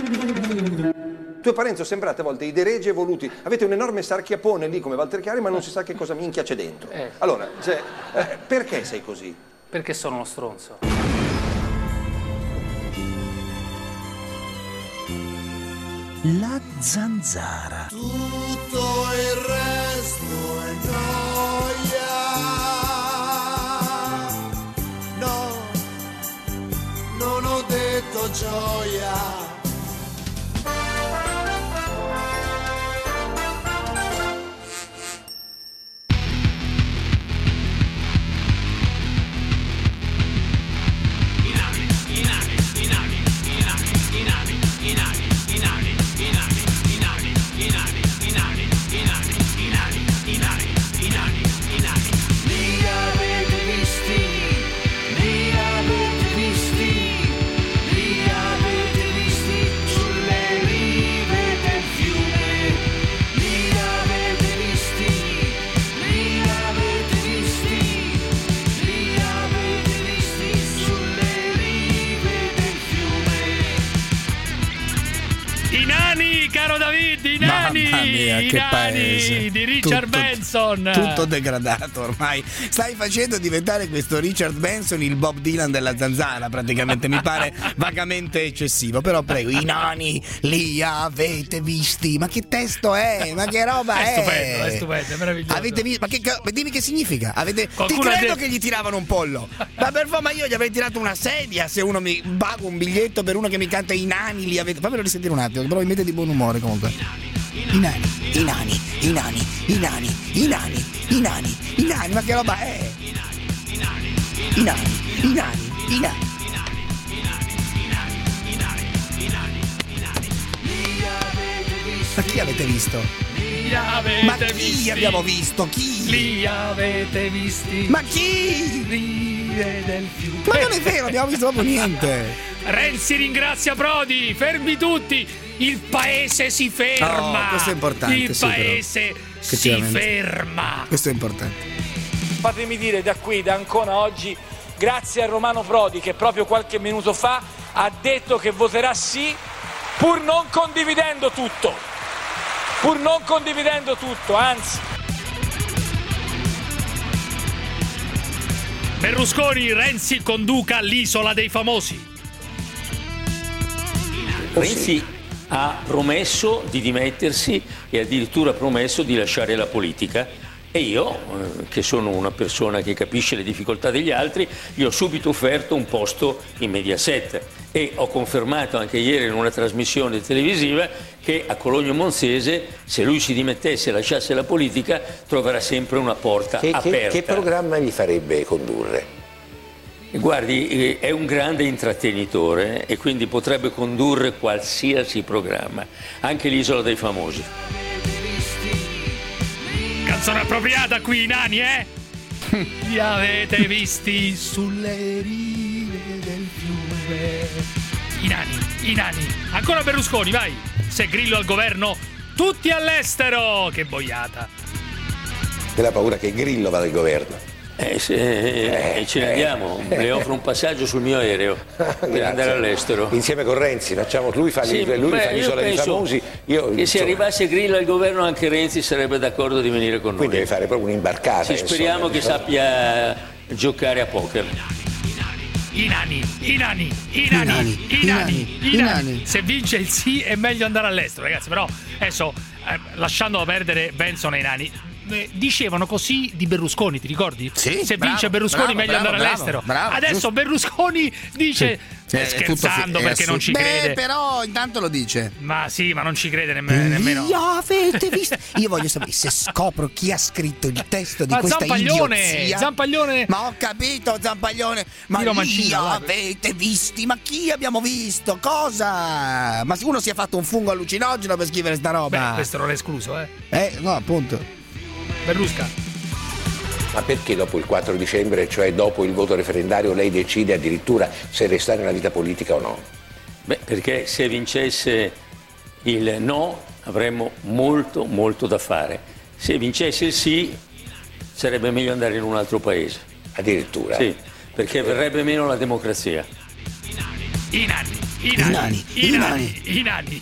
Tu e Parenzo sembrate a volte i deregi evoluti. Avete un enorme sarchiapone lì come Walter Chiari, ma non si sa che cosa minchia c'è dentro. Allora, perché sei così? Perché sono uno stronzo. La zanzara. Tutto il resto è gioia. No, non ho detto gioia. Caro David, i nani, mamma mia, i che nani paese. di Richard Benson. Tutto degradato ormai. Stai facendo diventare questo Richard Benson il Bob Dylan della zanzara, praticamente. Mi pare vagamente eccessivo. Però prego, i nani li avete visti? Ma che testo è? Ma che roba è? È stupendo, è meraviglioso. Avete visto? Ma dimmi che significa? Ti Qualcuno credo che gli tiravano un pollo. Ma io gli avrei tirato una sedia se uno mi paga un biglietto per uno che mi canta i nani li avete. Fammelo risentire un attimo, però mi mette di buon umore comunque. I nani, ma che roba è? I nani. Ma chi avete visto? Ma chi abbiamo visto? Chi? Li avete visti? Ma chi? Rive del fiume. Ma non è vero, abbiamo visto proprio niente. Renzi ringrazia Prodi, fermi tutti, il paese si ferma. Oh, questo è importante. Il paese si ferma. Questo è importante. Fatemi dire da qui, da Ancona oggi, grazie a Romano Prodi che proprio qualche minuto fa ha detto che voterà sì pur non condividendo tutto, anzi. Berlusconi, Renzi conduca l'isola dei famosi. Renzi ha promesso di dimettersi e addirittura ha promesso di lasciare la politica e io, che sono una persona che capisce le difficoltà degli altri, gli ho subito offerto un posto in Mediaset e ho confermato anche ieri in una trasmissione televisiva che a Cologno Monzese, se lui si dimettesse e lasciasse la politica, troverà sempre una porta aperta. Che programma gli farebbe condurre? Guardi, è un grande intrattenitore e quindi potrebbe condurre qualsiasi programma, anche l'Isola dei Famosi. Canzone appropriata qui, i nani, Li avete visti sulle rive del fiume. I nani. Ancora Berlusconi, vai. Se Grillo al governo, tutti all'estero. Che boiata. E la paura che Grillo vada al governo. Ce ne andiamo, le offro un passaggio sul mio aereo per andare all'estero. Insieme con Renzi, lui fa l'isola dei famosi. Se arrivasse Grillo al governo anche Renzi sarebbe d'accordo di venire con noi. Quindi deve fare proprio un'imbarcata. Speriamo che sappia giocare a poker. I nani. Se vince il sì è meglio andare all'estero, ragazzi. Però adesso, lasciando perdere Benson e i nani, dicevano così di Berlusconi, ti ricordi? Sì, se vince Berlusconi meglio andare all'estero. Adesso giusto. Berlusconi dice scherzando perché non ci crede. Però intanto lo dice. Ma sì, ma non ci crede nemmeno. Avete visto? Io voglio sapere se scopro chi ha scritto il testo di questa idiozia. Zampaglione. Ma ho capito, Zampaglione. Ma li avete visti? Ma chi abbiamo visto? Cosa? Ma uno si è fatto un fungo allucinogeno per scrivere sta roba. Beh, questo non è escluso, no, appunto. Berlusca. Ma perché dopo il 4 dicembre, cioè dopo il voto referendario, lei decide addirittura se restare nella vita politica o no? Beh, perché se vincesse il no avremmo molto da fare. Se vincesse il sì sarebbe meglio andare in un altro paese. Addirittura? Sì, perché verrebbe meno la democrazia. I I nani.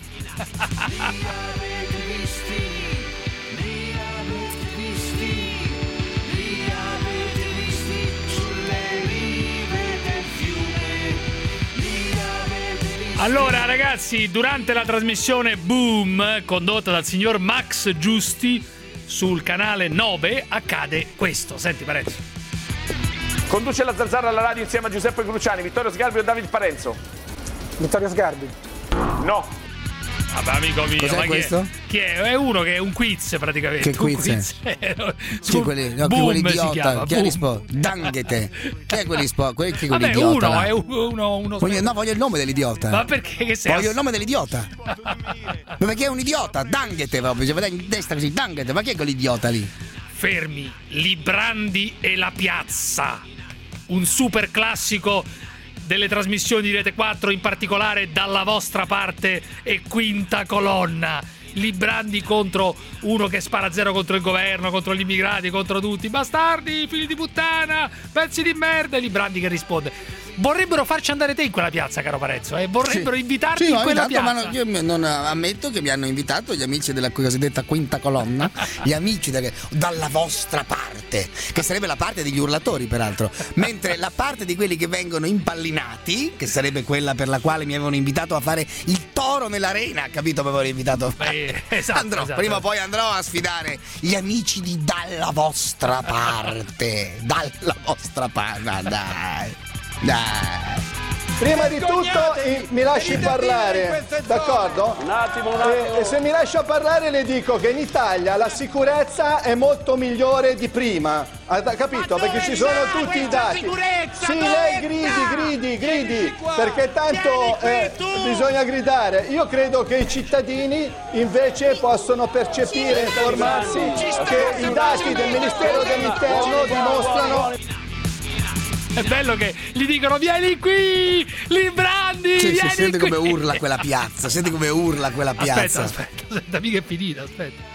Allora ragazzi, durante la trasmissione Boom, condotta dal signor Max Giusti sul canale 9, accade questo. Senti Parenzo. Conduce la Zanzara alla radio insieme a Giuseppe Cruciani, Vittorio Sgarbi o David Parenzo? Vittorio Sgarbi. No. Vabbè, amico mio, cos'è ma questo? Chi è? È uno che è un quiz praticamente. Che quiz? Chi quell'idiota? Chi ha risposto? Danghete. Chi è quell'idiota? Vabbè, uno è uno no, voglio il nome dell'idiota. Ma perché che sei? Voglio il nome dell'idiota. Ma perché è un idiota? Danghete proprio, cioè, in destra così, Danghete. Ma chi è quell'idiota lì? Fermi, Librandi e la piazza. Un super classico delle trasmissioni di Rete 4, in particolare Dalla vostra parte e Quinta Colonna. Librandi contro uno che spara a zero contro il governo, contro gli immigrati, contro tutti. Bastardi, figli di puttana, pezzi di merda. E Librandi che risponde: vorrebbero farci andare te in quella piazza, caro Parenzo, vorrebbero invitarti in quella piazza. Ma io non ammetto che mi hanno invitato gli amici della cosiddetta Quinta Colonna, gli amici dalla vostra parte, che sarebbe la parte degli urlatori peraltro, mentre la parte di quelli che vengono impallinati, che sarebbe quella per la quale mi avevano invitato a fare il toro nell'arena, capito? Mi avevano invitato a fare. Esatto. Prima o poi andrò a sfidare gli amici di Dalla vostra parte. Dalla vostra parte, dai. Prima di tutto mi lasci parlare, d'accordo? Un attimo. E se mi lascia parlare le dico che in Italia la sicurezza è molto migliore di prima, capito? Perché ci sono tutti i dati. Sì, lei gridi, perché tanto bisogna gridare. Io credo che i cittadini invece possono percepire e informarsi che i dati del Ministero dell'Interno dimostrano. È bello che gli dicono vieni qui, Librandi, sì, vieni senti qui. come urla quella piazza, Aspetta, mica è finita, aspetta.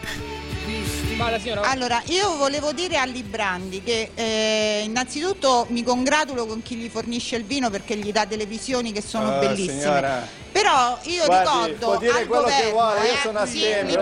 Allora, io volevo dire a Librandi che innanzitutto mi congratulo con chi gli fornisce il vino perché gli dà delle visioni che sono bellissime. Signora. Però io ricordo può dire al quello governo, che vuole, io sono assente.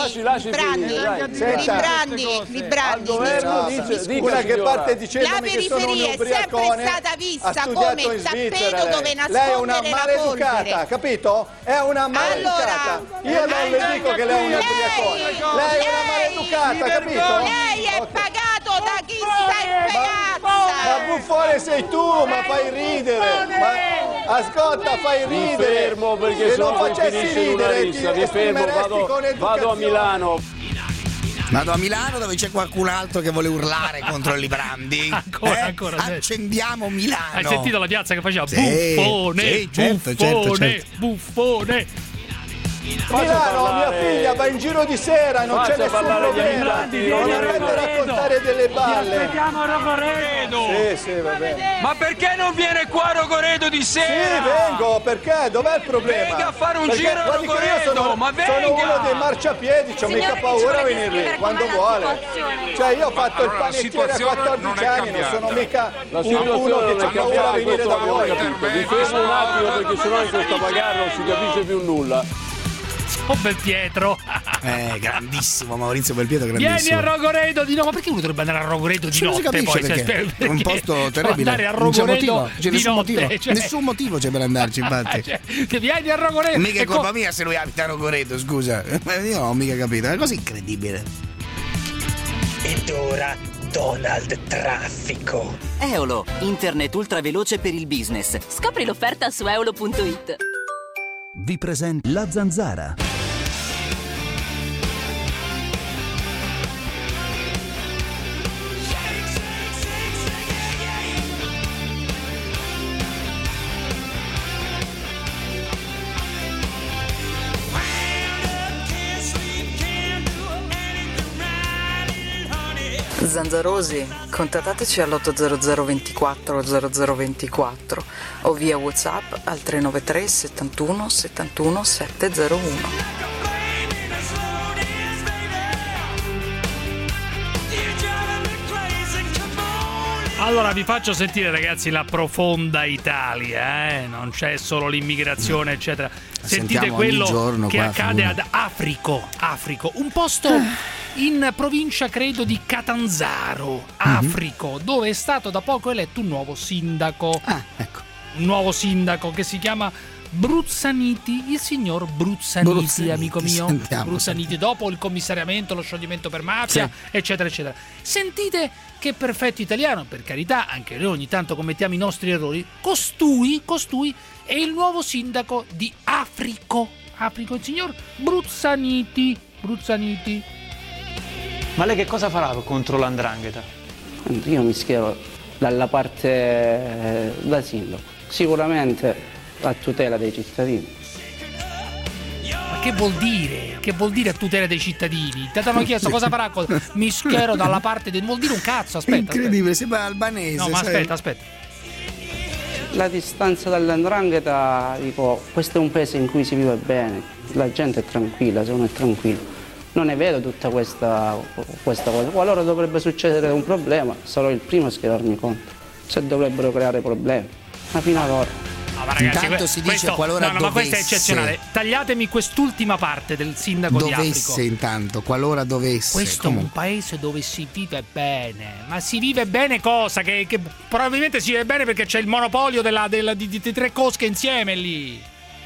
Librandi, una che parte dicendomi che sono un ubriacone, è sempre stata vista come il tappeto dove nascondere lei è una maleducata, la polvere. Capito? È una maleducata. Io non le dico che lei è un ubriacone. Lei è una maleducata, capito? Lei è pagato da chi sta in piazza. Ma buffone sei tu, ma fai ridere. Ma ascolta, fai ridere. Perché se non facessi ridere mi fermo, vado a Milano. Vado a Milano dove c'è qualcun altro che vuole urlare contro il Librandi. Ancora. Accendiamo Milano. Hai sentito la piazza che faceva? Buffone, certo. Buffone. Milano, mia figlia va in giro di sera, non c'è nessun problema. Non avrebbe a raccontare delle balle. Aspettiamo Rogoredo. Sì, va bene. Ma perché non viene qua Rogoredo di sera? Sì, vengo, perché? Dov'è il problema? Venga a fare un giro a Rogoredo, ma venga! Sono uno dei marciapiedi, c'ho mica paura a venire lì, quando vuole. Cioè io ho fatto il panettiere a 14 anni, non sono mica uno che c'ha paura a venire da voi. Vi fermo un attimo perché sennò in questa bagarre non si capisce più nulla. Oh Belpietro. Grandissimo Maurizio Belpietro, grandissimo. Vieni a Rogoredo di notte. Ma perché uno dovrebbe andare a Rogoredo di notte? Non si capisce poi perché è un posto terribile. Andare a Rogoredo nessun motivo. Nessun motivo c'è per andarci, infatti. Che vieni a Rogoredo. Mica è colpa mia se lui abita a Rogoredo, scusa. Io non ho mica capito, è così incredibile. Ed ora Donald Traffico. Eolo, internet ultraveloce per il business. Scopri l'offerta su eolo.it. Vi presento La Zanzara. Zanzarosi, contattateci all'800 24 0024 o via WhatsApp al 393 71 71 701. Allora vi faccio sentire, ragazzi, la profonda Italia, non c'è solo l'immigrazione, eccetera. Sentite quello che accade ad Africo, un posto in provincia, credo, di Catanzaro, Africo, dove è stato da poco eletto un nuovo sindaco. Un nuovo sindaco che si chiama Bruzzaniti, il signor Bruzzaniti, amico mio. Bruzzaniti, dopo il commissariamento, lo scioglimento per mafia, eccetera, eccetera. Sentite che perfetto italiano, per carità, anche noi ogni tanto commettiamo i nostri errori. Costui è il nuovo sindaco di Africo, il signor Bruzzaniti. Ma lei che cosa farà contro l''ndrangheta? Io mi schiero dalla parte da sindaco, sicuramente a tutela dei cittadini. Ma che vuol dire? Che vuol dire a tutela dei cittadini? Ti hanno chiesto cosa farà? Mi schiero dalla parte del... vuol dire un cazzo, aspetta. Incredibile, sembra albanese. No, ma aspetta. La distanza dall''ndrangheta, dico, questo è un paese in cui si vive bene, la gente è tranquilla, se uno è tranquillo. Non ne vedo tutta questa cosa. Qualora dovrebbe succedere un problema, sarò il primo a schierarmi contro. Se dovrebbero creare problemi. Ma fino ad ora. No, ma ragazzi, intanto si dice qualora ma questo è eccezionale. Tagliatemi quest'ultima parte del sindaco di Africo. Intanto, qualora dovesse. Questo è un paese dove si vive bene. Ma si vive bene cosa? Che probabilmente si vive bene perché c'è il monopolio di tre cosche insieme lì.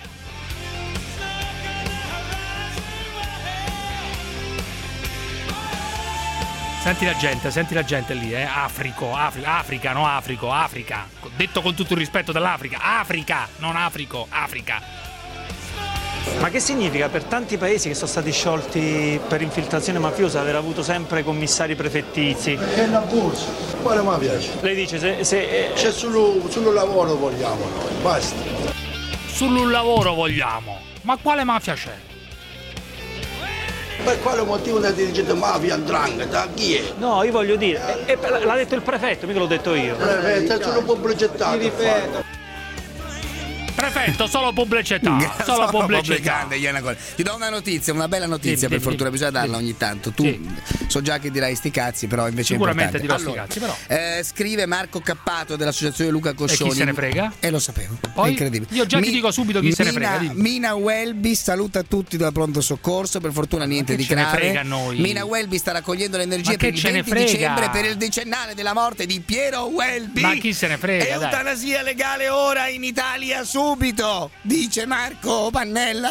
Senti la gente lì, Africa. Detto con tutto il rispetto dell'Africa. Africa, non Africo, Africa. Ma che significa per tanti paesi che sono stati sciolti per infiltrazione mafiosa aver avuto sempre commissari prefettizi? È una borsa, quale mi piace? Lei dice se c'è sul lavoro vogliamo noi, basta. Sul lavoro vogliamo. Ma quale mafia c'è? Per quale motivo la dirigente mafia 'ndrangheta? Chi è? No, io voglio dire, l'ha detto il prefetto, mica l'ho detto io. Prefetto, sono pubblicità. Prefetto, solo pubblicità. Solo pubblicità. Ti do una notizia, una bella notizia, per fortuna bisogna darla ogni tanto. Tu so già che dirai sti cazzi, però invece sicuramente è importante. Dirò sti cazzi, però. Scrive Marco Cappato dell'associazione Luca Coscioni. E chi se ne frega? Lo sapevo. Poi, è incredibile. Io già ti dico subito chi se ne frega. Mina Welby saluta tutti dal pronto soccorso, per fortuna niente di grave. Frega a noi. Mina Welby sta raccogliendo le energie per il 20 dicembre per il decennale della morte di Piero Welby. Ma chi se ne frega? Eutanasia legale ora in Italia subito. Dice Marco Pannella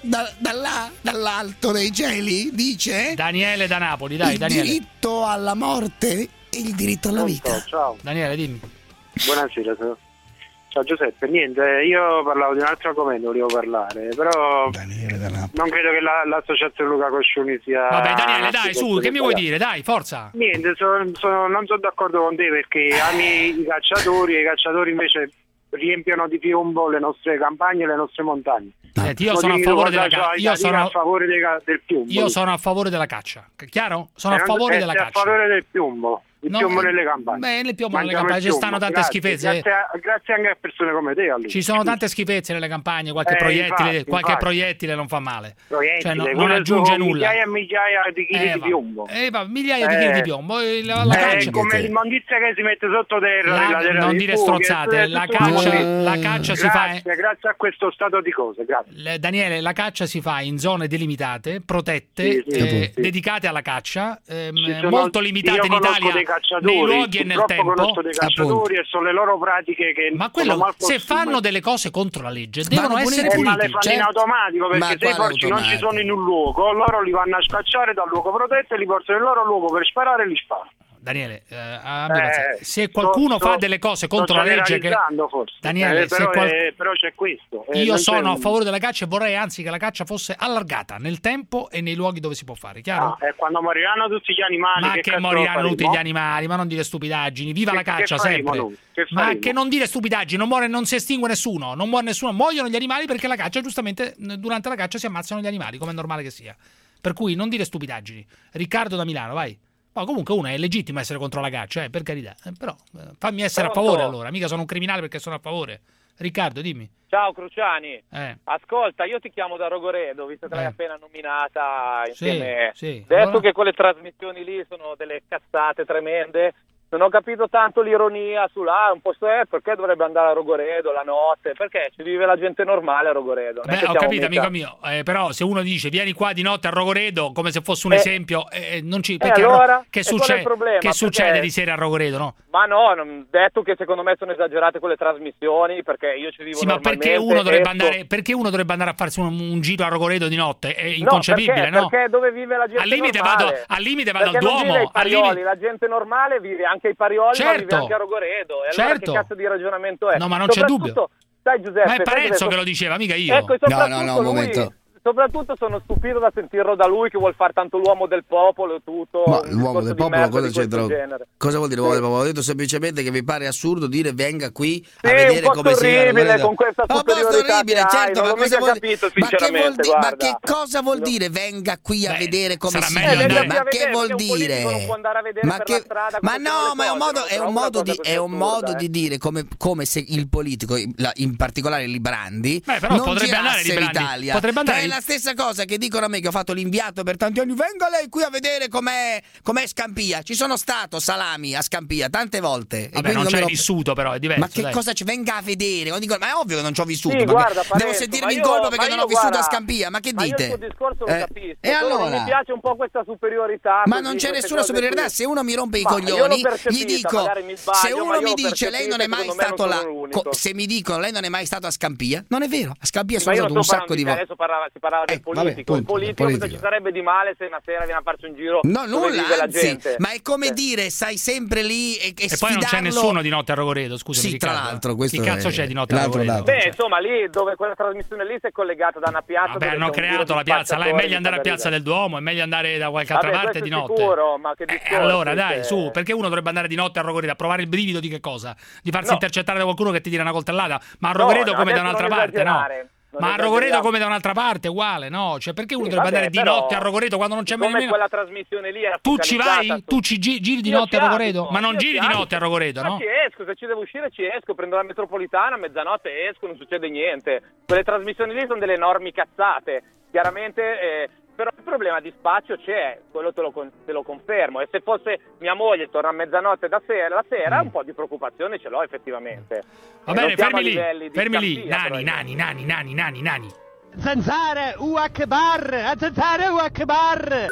dall'alto dei cieli, dice Daniele da Napoli, dai Daniele. Il diritto alla morte e il diritto alla vita. Ciao. Daniele, dimmi. Buonasera. Ciao Giuseppe, niente, io parlavo di un altro argomento, volevo parlare, però non credo che l'associazione Luca Coscioni sia... Vabbè Daniele, dai, su, che mi vuoi dire? Dai, forza. Niente, non sono d'accordo con te perché ami i cacciatori e i cacciatori invece riempiono di piombo le nostre campagne e le nostre montagne. Io sono a favore della caccia. Io sono a favore del piombo. Io sono a favore della caccia. Chiaro? Sono a favore della caccia. A favore del piombo. Il piombo nelle campagne. Beh, nel piombo nelle campagne ci stanno tante schifezze. Grazie anche a persone come te. Allora. Ci sono tante schifezze nelle campagne, qualche proiettile non fa male. Cioè, non aggiunge nulla. Migliaia e migliaia di chili di piombo. Migliaia di chili di piombo. La caccia. Come l'immondizia che si mette sottoterra. Non dire stronzate. La caccia si fa. Grazie a questo stato di cose. Grazie. Daniele, la caccia si fa in zone delimitate, protette, dedicate alla caccia, molto limitate in Italia. Nei luoghi e nel tempo. Conosco dei cacciatori e sono le loro pratiche che se fanno delle cose contro la legge devono essere puniti. Ma le fanno in automatico, perché se i porci non ci sono in un luogo, loro li vanno a scacciare dal luogo protetto e li portano nel loro luogo per sparare e li sparano. Daniele, se qualcuno fa delle cose contro la legge Daniele, però c'è questo. Io sono a favore della caccia e vorrei anzi che la caccia fosse allargata nel tempo e nei luoghi dove si può fare, chiaro? Quando moriranno tutti gli animali. Ma che moriranno tutti gli animali, ma non dire stupidaggini, viva la caccia sempre. Ma che non dire stupidaggini, non si estingue nessuno, non muore nessuno, muoiono gli animali perché la caccia, giustamente, durante la caccia si ammazzano gli animali, come è normale che sia. Per cui non dire stupidaggini. Riccardo da Milano, vai. Ma comunque uno è legittimo essere contro la caccia, per carità. Però fammi essere a favore allora. Mica sono un criminale perché sono a favore. Riccardo, dimmi. Ciao Cruciani. Ascolta, io ti chiamo da Rogoredo, visto che l'hai appena nominata insieme. Sì. Detto che quelle trasmissioni lì sono delle cazzate tremende. non ho capito tanto l'ironia un po' perché dovrebbe andare a Rogoredo la notte, perché ci vive la gente normale a Rogoredo. Beh, ho capito, amico mio, però se uno dice vieni qua di notte a Rogoredo come se fosse un esempio, non ci perché allora, che succede di sera a Rogoredo, no? Ma no, non detto che secondo me sono esagerate quelle trasmissioni, perché io ci vivo normalmente. Ma perché uno dovrebbe andare a farsi un giro a Rogoredo di notte? È inconcepibile, no? Perché dove vive la gente normale? Al limite vado al Duomo. Duomo. Vive Parioli, la gente normale vive anche ai Parioli, certo, ma vive anche a Rogoredo. E allora che cazzo di ragionamento è? No, ma non c'è dubbio. Sai, Giuseppe, ma è Parenzo che lo diceva, mica io. Ecco, no, un momento. Soprattutto sono stupito da sentirlo da lui che vuol fare tanto l'uomo del popolo e tutto. Ma l'uomo del popolo cosa c'entra? Cosa vuol dire l'uomo sì. del popolo? Ho detto semplicemente che mi pare assurdo dire venga qui a sì, vedere come si orribile con questa superiorità che hai, certo, non l'ho mica capito sinceramente. Ma che cosa vuol dire venga qui a vedere come si vive? Ma che vuol dire? Ma no, ma è un modo di dire come se il politico, in particolare Librandi, non girasse l'Italia. È la stessa cosa che dicono a me che ho fatto l'inviato per tanti anni. Venga lei qui a vedere com'è Scampia. Ci sono stato Salami a Scampia tante volte. Vabbè, non c'hai vissuto, però è diverso. Ma che cosa ci venga a vedere? Ma è ovvio che non ci ho vissuto. Sì, guarda, devo sentirmi in colpa perché non ho vissuto a Scampia. Ma che dite? Ma io il tuo discorso lo capisco. E allora? Mi piace un po' questa superiorità. Ma non c'è nessuna superiorità. Se uno mi rompe i coglioni, gli dico: se uno mi dice lei non è mai stato là, se mi dicono lei non è mai stato a Scampia, non è vero. A Scampia sono stato un sacco di volte. Adesso si parlava del politico. Il politico cosa ci sarebbe di male se una sera viene a farci un giro? No, nulla, la gente. ma è come dire, stai sempre lì e poi non c'è nessuno di notte a Rogoredo, scusami. Sì, tra l'altro, questo chi cazzo c'è di notte a Rogoredo? Beh, insomma, lì dove quella trasmissione lì si è collegata da una piazza. Vabbè, hanno creato la piazza, là è meglio andare a Piazza del Duomo, è meglio andare da qualche altra parte di notte. Sicuro, ma che allora, dai, su, perché uno dovrebbe andare di notte a Rogoredo a provare il brivido di che cosa? Di farsi intercettare da qualcuno che ti tira una coltellata? Ma a Rogoredo come da un'altra parte, no? Ma a Rogoredo come da un'altra parte, uguale, no? Cioè, perché uno dovrebbe andare di notte a Rogoredo quando non c'è mai nemmeno... quella trasmissione lì era tu ci vai? Tu giri di notte a Rogoredo? Ma non giri di notte a Rogoredo, no? Ma ci esco, se ci devo uscire ci esco, prendo la metropolitana, a mezzanotte esco, non succede niente. Quelle trasmissioni lì sono delle enormi cazzate. Chiaramente... però il problema di spazio c'è, quello te lo confermo, e se fosse mia moglie torna a mezzanotte la sera un po' di preoccupazione ce l'ho effettivamente. Va bene, fermi lì, nani. Zanzare, Akbar, zanzare, Akbar.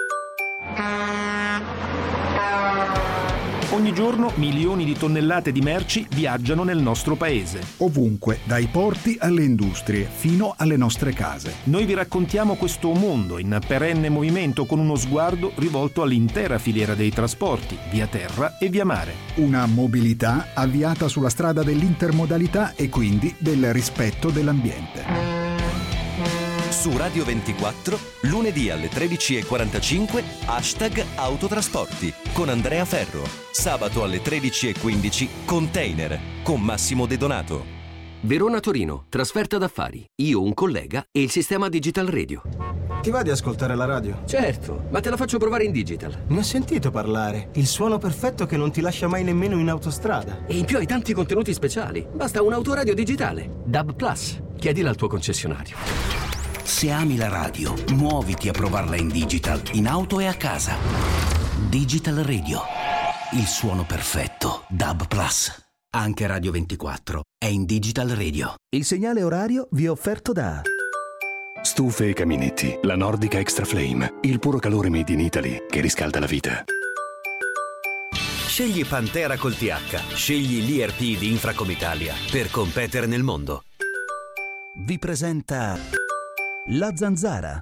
Ogni giorno milioni di tonnellate di merci viaggiano nel nostro paese. Ovunque, dai porti alle industrie, fino alle nostre case. Noi vi raccontiamo questo mondo in perenne movimento con uno sguardo rivolto all'intera filiera dei trasporti, via terra e via mare. Una mobilità avviata sulla strada dell'intermodalità e quindi del rispetto dell'ambiente. Su Radio 24, lunedì alle 13:45, #autotrasporti con Andrea Ferro. Sabato alle 13:15, Container con Massimo De Donato. Verona-Torino, trasferta d'affari. Io, un collega e il sistema Digital Radio. Ti va di ascoltare la radio? Certo, ma te la faccio provare in digital. Ne ho sentito parlare. Il suono perfetto che non ti lascia mai nemmeno in autostrada. E in più hai tanti contenuti speciali. Basta un autoradio digitale. DAB+. Chiedila al tuo concessionario. Se ami la radio, muoviti a provarla in digital, in auto e a casa. Digital Radio. Il suono perfetto. DAB+. Anche Radio 24 è in Digital Radio. Il segnale orario vi è offerto da... Stufe e caminetti. La Nordica Extra Flame. Il puro calore made in Italy che riscalda la vita. Scegli Pantera col TH. Scegli l'IRP di Infracom Italia per competere nel mondo. Vi presenta... La Zanzara.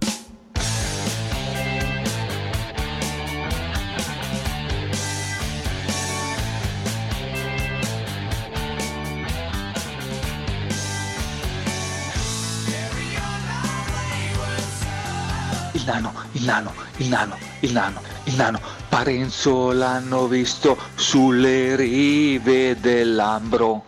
Il nano. Parenzo l'hanno visto sulle rive dell'Ambro.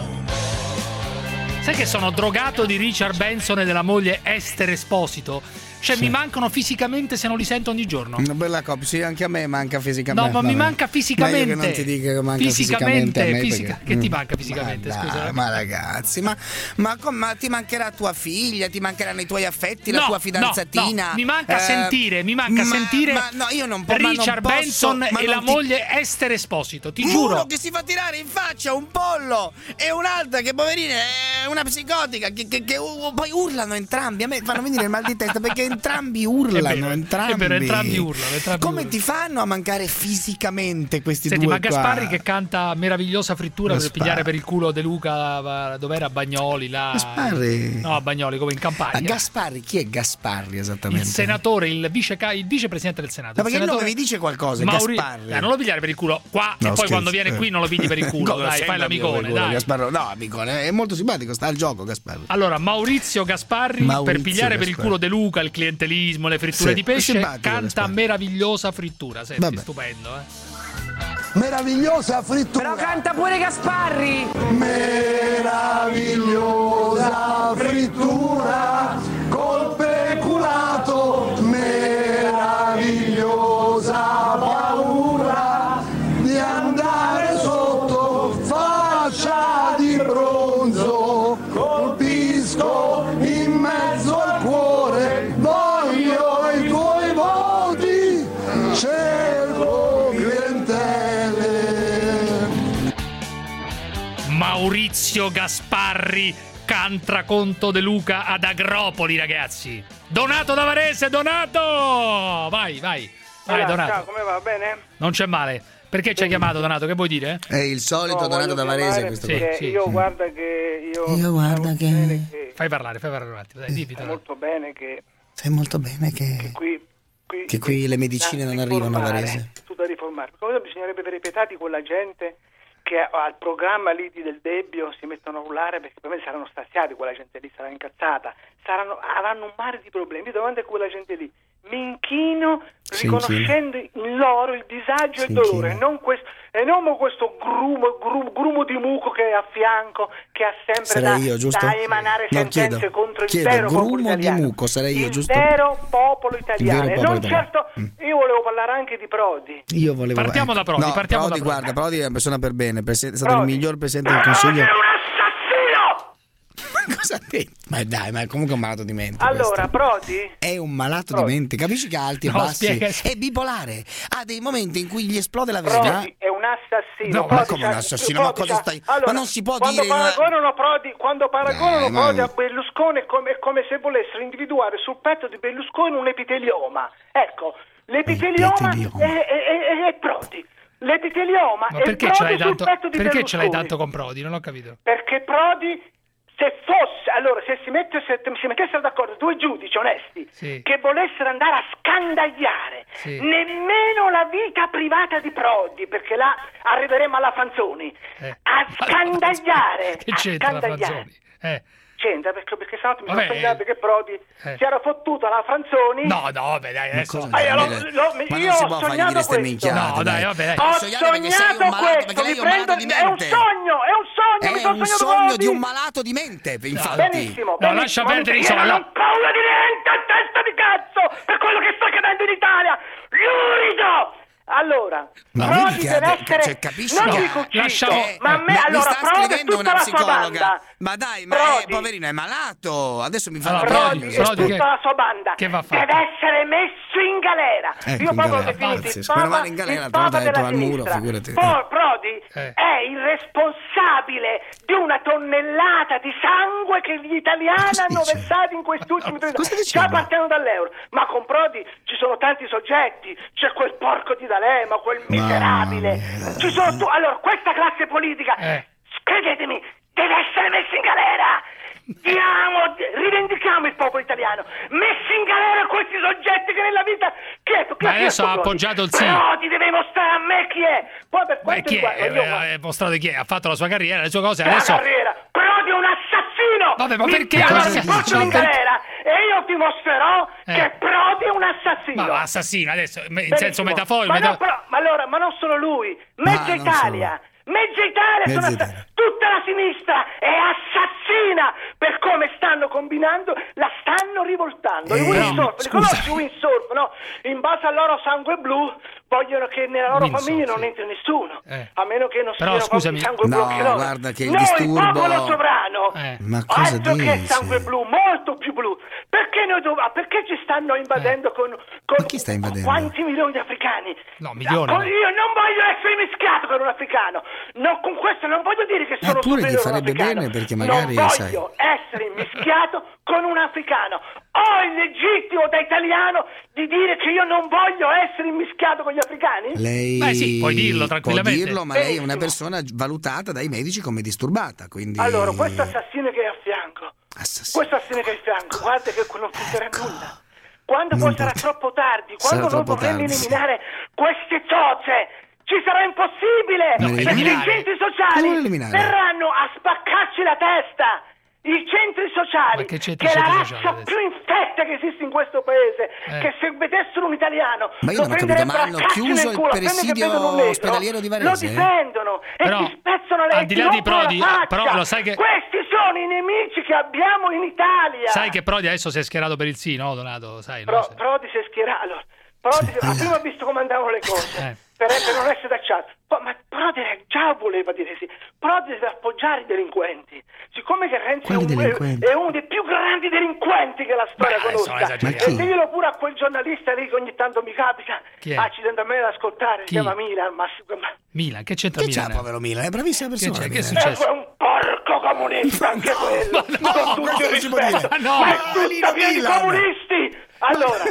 Sai che sono drogato di Richard Benson e della moglie Esther Esposito? Cioè mi mancano fisicamente se non li sento ogni giorno. Una bella coppia, sì, anche a me manca fisicamente. No, ma mi manca fisicamente. Meglio che non ti dica che manca fisicamente a me, perché... Che ti manca fisicamente, scusa? Ma ragazzi, ma ti mancherà tua figlia, ti mancheranno i tuoi affetti, la tua fidanzatina? No, mi manca sentire no, io non Richard Benson e la moglie Esther Esposito, ti giuro. Uno che si fa tirare in faccia un pollo e un'altra che poverina è una psicotica che poi urlano entrambi. A me fanno venire il mal di testa perché entrambi urlano. Entrambi urlano. Come ti fanno a mancare fisicamente questi due? Senti, ma Gasparri che canta Meravigliosa frittura per pigliare per il culo De Luca, dov'era a Bagnoli là? Gasparri? No, a Bagnoli, come in Campania. Gasparri, chi è Gasparri esattamente? Il senatore, il vicepresidente del Senato. Ma perché il nome vi dice qualcosa? Gasparri. Non lo pigliare per il culo qua e poi quando viene qui non lo pigli per il culo. Dai, fai l'amicone, dai. Gasparri, no, amicone, è molto simpatico, sta al gioco Gasparri. Allora, Maurizio Gasparri per pigliare per il culo De Luca, il clientelismo, le fritture di pesce, canta Gasparri. Meravigliosa frittura. Senti, stupendo, Meravigliosa frittura. Però canta pure Gasparri. Meravigliosa frittura col peculato, meravigliosa paura di andare sotto faccia di bronzo, colpisco in mezzo al cuore, voglio i tuoi voti, cerco clientele. Maurizio Gasparri canta conto De Luca ad Agropoli, ragazzi. Donato da Varese, Donato! Vai, Donato. Ciao, come va? Bene? Non c'è male. Perché ci hai chiamato, Donato? Che vuoi dire? È il solito Donato da Varese questo qua. Io guarda che Fai parlare un attimo, dai, dimmi. Molto bene che sai molto bene che qui le medicine non arrivano a Varese. Tutto da riformare. Cosa bisognerebbe avere pietà di quella gente che al programma lì del Debbio si mettono a urlare, perché per me saranno stasiati, quella gente lì sarà incazzata, avranno un mare di problemi. Io davanti a quella gente lì mi inchino riconoscendo in loro il disagio e il dolore, non questo grumo di muco che è a fianco, che ha sempre da emanare sentenze contro l'intero popolo italiano. Di muco, sarei io, giusto? L'intero popolo italiano. Io volevo parlare anche di Prodi. Partiamo da Prodi. Guarda, Prodi è una persona per bene, è stato il miglior presidente del Consiglio. Cosa ha detto? Ma dai, ma è comunque un malato di mente. Allora, Prodi è un malato di mente, capisci che ha alti e bassi? È bipolare, ha dei momenti in cui gli esplode la vena. Prodi è un assassino. No, ma come un assassino? Ma cosa stai? Allora, ma non si può quando dire. Quando paragonano Prodi a Berlusconi è come se volessero individuare sul petto di Berlusconi un epitelioma. Ecco, l'epitelioma è Prodi. L'epitelioma è Prodi sul petto di Berlusconi. Perché ce l'hai tanto con Prodi? Non ho capito. Perché Prodi, se si mettessero d'accordo due giudici onesti che volessero andare a scandagliare nemmeno la vita privata di Prodi, perché là arriveremo alla Fanzoni, a scandagliare. Che c'entra la Fanzoni? C'entra perché sennò mi sono sbagliato che Prodi si era fottuto alla Franzoni. No, vabbè, dai, adesso. Io ho sognato questo. No, dai, vabbè. Ho sognato questo, mi prendo è un sogno, è un sogno di un malato di mente, infatti. Benissimo. No, lascia perdere i soldi. Non ho paura di niente, testa di cazzo, per quello che sta accadendo in Italia. Lurido! Allora, Prodi deve essere, capisci? Non dico ma a me allora Prodi è tutta la sua banda. Ma dai, poverino è malato. Adesso mi fa Prodi e tutta la sua banda che va fatto? Deve essere messo in galera. Io proprio ho definito il papa della sinistra. Prodi è il responsabile di una tonnellata di sangue che gli italiani hanno versato in questi ultimi 3 anni, già partendo dall'euro. Ma con Prodi ci sono tanti soggetti, c'è quel porco di D'Alema, quel miserabile, ci sono allora questa classe politica, credetemi, deve essere messa in galera. Rivendichiamo il popolo italiano, messi in galera questi soggetti che nella vita ma adesso ha appoggiato il sì. Prodi deve mostrare a me chi è. Poi per quanto ha mostrato chi è, ha fatto la sua carriera, le sue cose, adesso Prodi è un assassino. Vabbè, ma perché si portano in galera e io ti mostrerò che Prodi è un assassino. Ma assassino adesso in senso metaforico. Ma non solo lui, mezza Italia. Mezza Italia. Tutta la sinistra è assassina per come stanno combinando, la stanno rivoltando. I Windsurf, li conosci i Windsurf, no? In base al loro sangue blu vogliono che nella loro famiglia non entri nessuno, a meno che non siano proprio sangue blu. No, guarda che il noi, disturbo... il popolo sovrano, Ma cosa altro dici? che sangue blu, molto più blu. Perché perché ci stanno invadendo con chi sta invadendo? Quanti milioni di africani? No, milioni. Io non voglio essere mischiato con un africano. No, con questo non voglio dire che sono pure superiore ti a un farebbe africano. bene, perché magari, non sai... voglio essere mischiato con un africano. Ho il legittimo da italiano di dire che io non voglio essere mischiato con gli africani? Lei Beh, sì, puoi dirlo tranquillamente. Può dirlo, ma lei è una persona valutata dai medici come disturbata, quindi... Allora, questo assassino che è a fianco, guarda che non funzionerà nulla. Quando poi sarà troppo tardi, quando noi vorremmo eliminare queste zozze, ci sarà impossibile, perché i centri sociali verranno a spaccarci la testa. I centri sociali, che è la razza più infetta che esiste in questo paese, che se vedessero un italiano ma io non ho capito, ma hanno chiuso il presidio ospedaliero di Varese? Lo difendono e ti spezzano le al di là di Prodi, però lo sai che questi sono i nemici che abbiamo in Italia. Sai che Prodi adesso si è schierato per il sì, no Donato? Sai, Prodi si è schierato. Prima ha visto come andavano le cose per non essere tacciato. Ma Prodi già voleva dire sì. Prodi deve appoggiare i delinquenti. Siccome che Renzi è uno dei più grandi delinquenti che la storia conosca, e diglielo pure a quel giornalista lì che ogni tanto mi capita accidentalmente ad ascoltare, si chiama Milan. Milan, che c'entra Milan? Che c'ha povero Milan? È bravissima persona. Che è successo? È un porco comunista anche quello. No, questo non si può dire. Ma è tutta via di comunisti. Allora,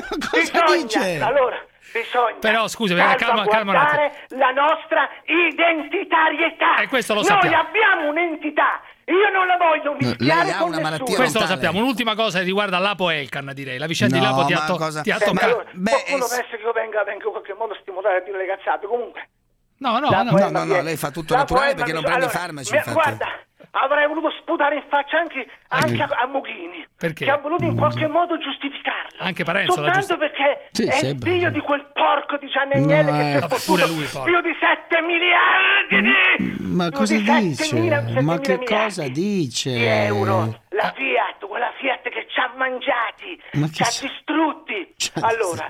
bisogna però scusami, calma un attimo. La nostra identitarietà. E questo lo sappiamo. Noi abbiamo un'entità. Io non la voglio mischiare con nessuno. Questo lo sappiamo. Un'ultima cosa riguarda Lapo Elkan, direi. La vicenda di Lapo ti ha toccato. Qualcuno pensa che io venga in qualche modo a stimolare a dire le cazzate. Comunque. No, lei fa tutto naturale perché non prende farmaci. Guarda, avrei voluto sputare in faccia anche a Mughini, perché? Che ha voluto in qualche modo giustificarlo. Anche Parenzo soltanto perché è il figlio di quel porco di Gianni Agnelli che si è pure lui, più di 7 miliardi ma cosa dice? Ma che cosa dice? Di euro. La Fiat, quella Fiat che ci ha mangiati, ci ha distrutti. Allora,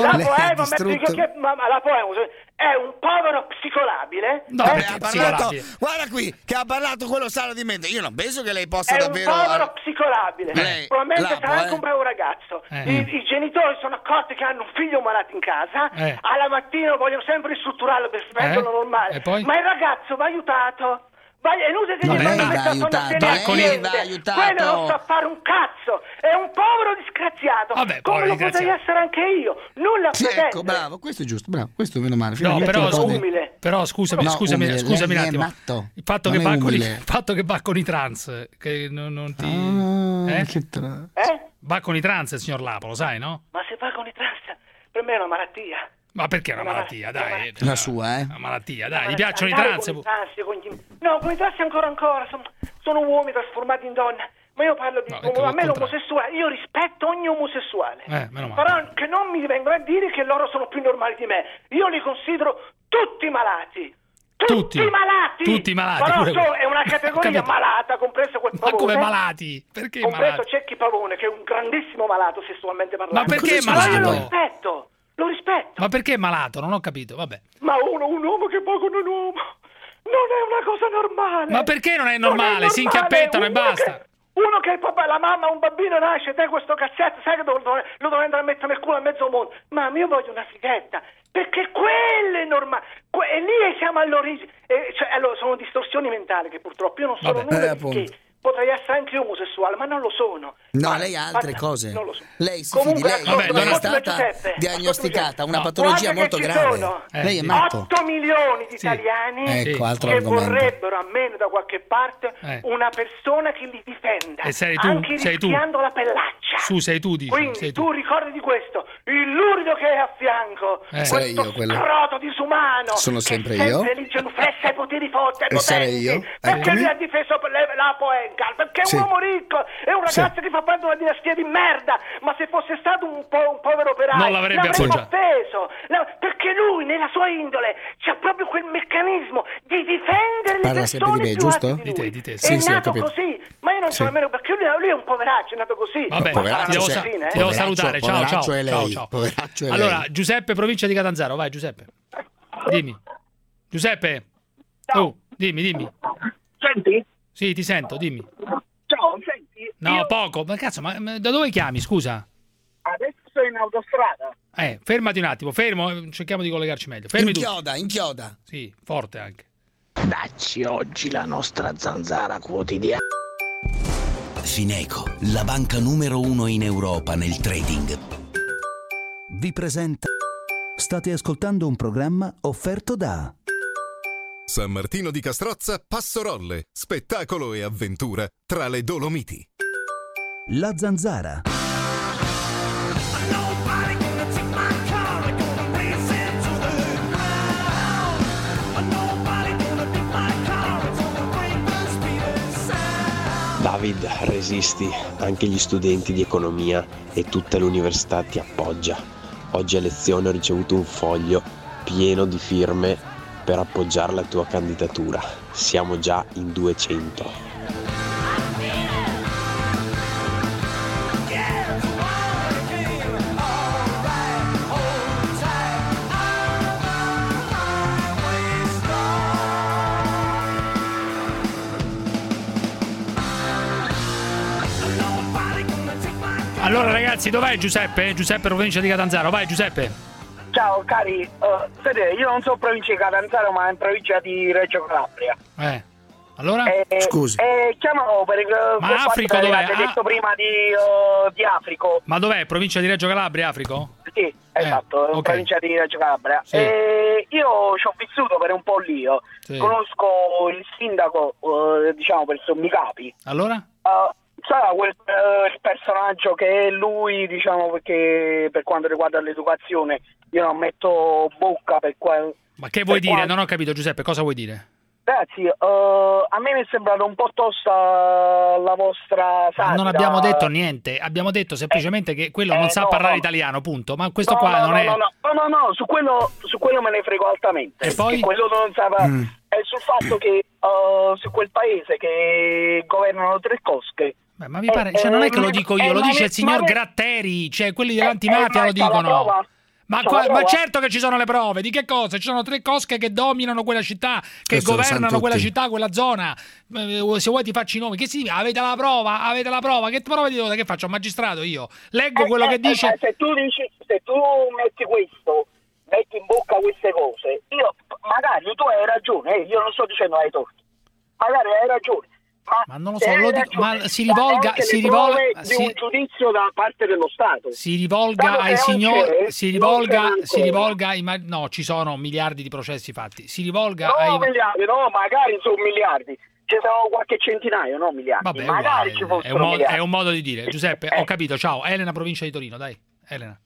la Poemo è un povero psicolabile. Guarda qui, che ha parlato quello sano di mente. Io non penso che lei possa davvero... È un povero psicolabile. Probabilmente sarà anche un bravo ragazzo. I genitori sono accorti che hanno un figlio malato in casa. Alla mattina vogliono sempre ristrutturarlo per renderlo normale. Ma il ragazzo va aiutato. È inutile che gli va aiutato. Quello non sa fare un cazzo. È un povero disgraziato. Come lo potrei essere anche io. Nulla pretende. Ecco, bravo, questo è giusto, bravo, questo meno male. Però scusami un attimo. Il fatto che va con i trans, che non ti va con i trans, il signor Lapo, lo sai, no? Ma se va con i trans, per me è una malattia. Ma perché è una malattia, dai? La sua, Una malattia, dai. Gli piacciono i trans? No, con i trans ancora. Sono uomini trasformati in donne. Ma io parlo di... a me l'omosessuale... Io rispetto ogni omosessuale. Però che non mi vengono a dire che loro sono più normali di me. Io li considero tutti malati. Tutti malati. Però è una categoria malata, compreso quel Pavone. Ma come malati? Perché compreso Cecchi Pavone, che è un grandissimo malato sessualmente parlando. Ma perché malato? Io lo rispetto. Ma perché è malato? Non ho capito, vabbè. Ma un uomo che va con un uomo non è una cosa normale. Ma perché non è normale? Si inchiappettano e basta. Uno che il papà, la mamma, un bambino nasce, te questo cazzetto, sai che lo devo andare a mettere nel culo a mezzo mondo. Mamma, io voglio una fighetta, perché quello è normale. E lì siamo all'origine. Allora, sono distorsioni mentali che purtroppo io non sono nulla di che. Potrei essere anche omosessuale, ma non lo sono. No, lei ha altre cose. Non lo so. Lei si fidi, lei è stata diagnosticata una patologia molto grave. Lei è matto. 8 milioni di italiani che vorrebbero, almeno da qualche parte, una persona che li difenda. E sei tu, anche rischiando la pellaccia. Sei tu, dici. Quindi tu ricordi di questo. il lurido che è a fianco, sarei questo io quello. scroto disumano, Sono sempre che io. sempre genuflessa ai poteri forti, ai E sarei potenti, io. perché Eccomi. lui ha difeso la Poencal, perché è Sì. un uomo ricco, è un ragazzo che fa parte di una dinastia di merda, ma se fosse stato un povero operaio non l'avrebbe appoggiato. offeso, perché lui nella sua indole c'ha proprio quel meccanismo di difendere Parla le sempre persone di me, più giusto? alte di lui. Di te. È Sì, ho nato capito. così, ma io non so Sì. nemmeno perché lui è un poveraccio, è nato così. Vabbè, Poveraccio, ti devo, sì. ti devo salutare. Ciao, ciao. Poveraccio è lei. Ciao. Poveraccio è Allora, lei. Giuseppe, provincia di Catanzaro, vai Giuseppe. Dimmi. Giuseppe. Oh, dimmi. Senti? Sì, ti sento, dimmi. Ciao, senti? No, poco. Ma cazzo, ma da dove chiami, scusa? Adesso sono in autostrada. Fermati un attimo, fermo, cerchiamo di collegarci meglio. Fermi tu. Inchioda. Sì, forte anche. Dacci oggi la nostra zanzara quotidiana. Fineco, la banca numero 1 in Europa nel trading, vi presenta. State ascoltando un programma offerto da San Martino di Castrozza, Passorolle, spettacolo e avventura tra le Dolomiti. La Zanzara. David, resisti, anche gli studenti di economia e tutta l'università ti appoggia. Oggi a lezione ho ricevuto un foglio pieno di firme per appoggiare la tua candidatura. Siamo già in 200. Allora ragazzi, dov'è Giuseppe? Giuseppe, provincia di Catanzaro, vai Giuseppe. Ciao cari, vedete, io non sono provincia di Catanzaro ma in provincia di Reggio Calabria. Allora? Scusi. Chiamavo per il Ma Africo dov'è? avete detto prima di Africo. Ma dov'è? Provincia di Reggio Calabria, Africo? Sì, esatto, ok. provincia di Reggio Calabria. Sì. Io ci ho vissuto per un po' lì, Sì. conosco il sindaco, diciamo per sommi capi. Allora? Sarà quel personaggio che è lui, diciamo, perché per quanto riguarda l'educazione io non metto bocca per quel... Ma che vuoi dire? Non ho capito Giuseppe, cosa vuoi dire? Ragazzi, a me mi è sembrata un po' tosta la vostra satira. Ma non abbiamo detto niente, abbiamo detto semplicemente che quello non sa parlare italiano, punto. Ma questo qua non è... No, su quello me ne frego altamente. E poi? Che quello non sa è sul fatto che su quel paese che governano tre cosche. Ma mi pare, cioè non è che lo dico io, lo dice il signor Gratteri, cioè quelli dell'antimafia lo dicono. Ma certo che ci sono le prove, di che cosa? Ci sono tre cosche che dominano quella città, che governano quella città, quella zona. Se vuoi ti faccio i nomi. Che sì, avete la prova? Che prova di dove? Che faccio? Magistrato io. Leggo quello che dice. Se tu metti questo, metti in bocca queste cose, io magari tu hai ragione, io non sto dicendo hai torto. Magari hai ragione. Ma non lo so, lo dico, ma si rivolga di un giudizio da parte dello Stato. Si rivolga ai signori, si rivolga no, ci sono miliardi di processi fatti. Si rivolga miliardi, no, magari sono miliardi. Ci sono qualche centinaio, no miliardi. Vabbè, magari ci fossero miliardi. È un modo di dire. Giuseppe, ho capito. Ciao, Elena, provincia di Torino, dai. Elena.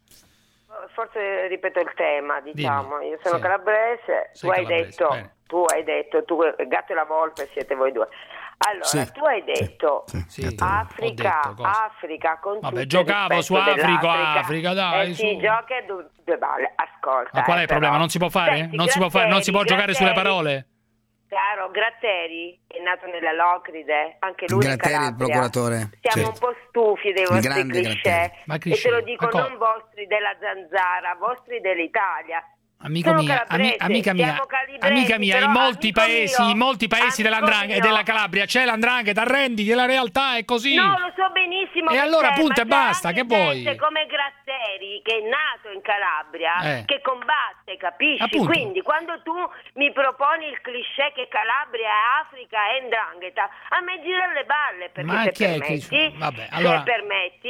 Forse ripeto il tema, diciamo. Dimmi. Io sono calabrese, tu hai detto, Gatto e la Volpe siete voi due. Allora, tu hai detto Africa con vabbè, giocavo su Africa, dai. Si gioca due balle, ascolta. Ma qual è il problema? Non si può fare? Senti, non si può giocare sulle parole? Caro, Gratteri è nato nella Locride, anche lui Gratteri, il procuratore. Siamo un po' stufi dei vostri cliché. Ma e te lo dico non vostri della Zanzara, vostri dell'Italia. Amica mia, in molti paesi della Calabria c'è l''ndrangheta, arrenditi, la realtà è così. No, lo so benissimo. E allora punto e basta, che vuoi? Come Gratteri, che è nato in Calabria, che combatte, capisci? Appunto. Quindi quando tu mi proponi il cliché che Calabria è Africa e 'ndrangheta, a me gira le balle, perché se permetti,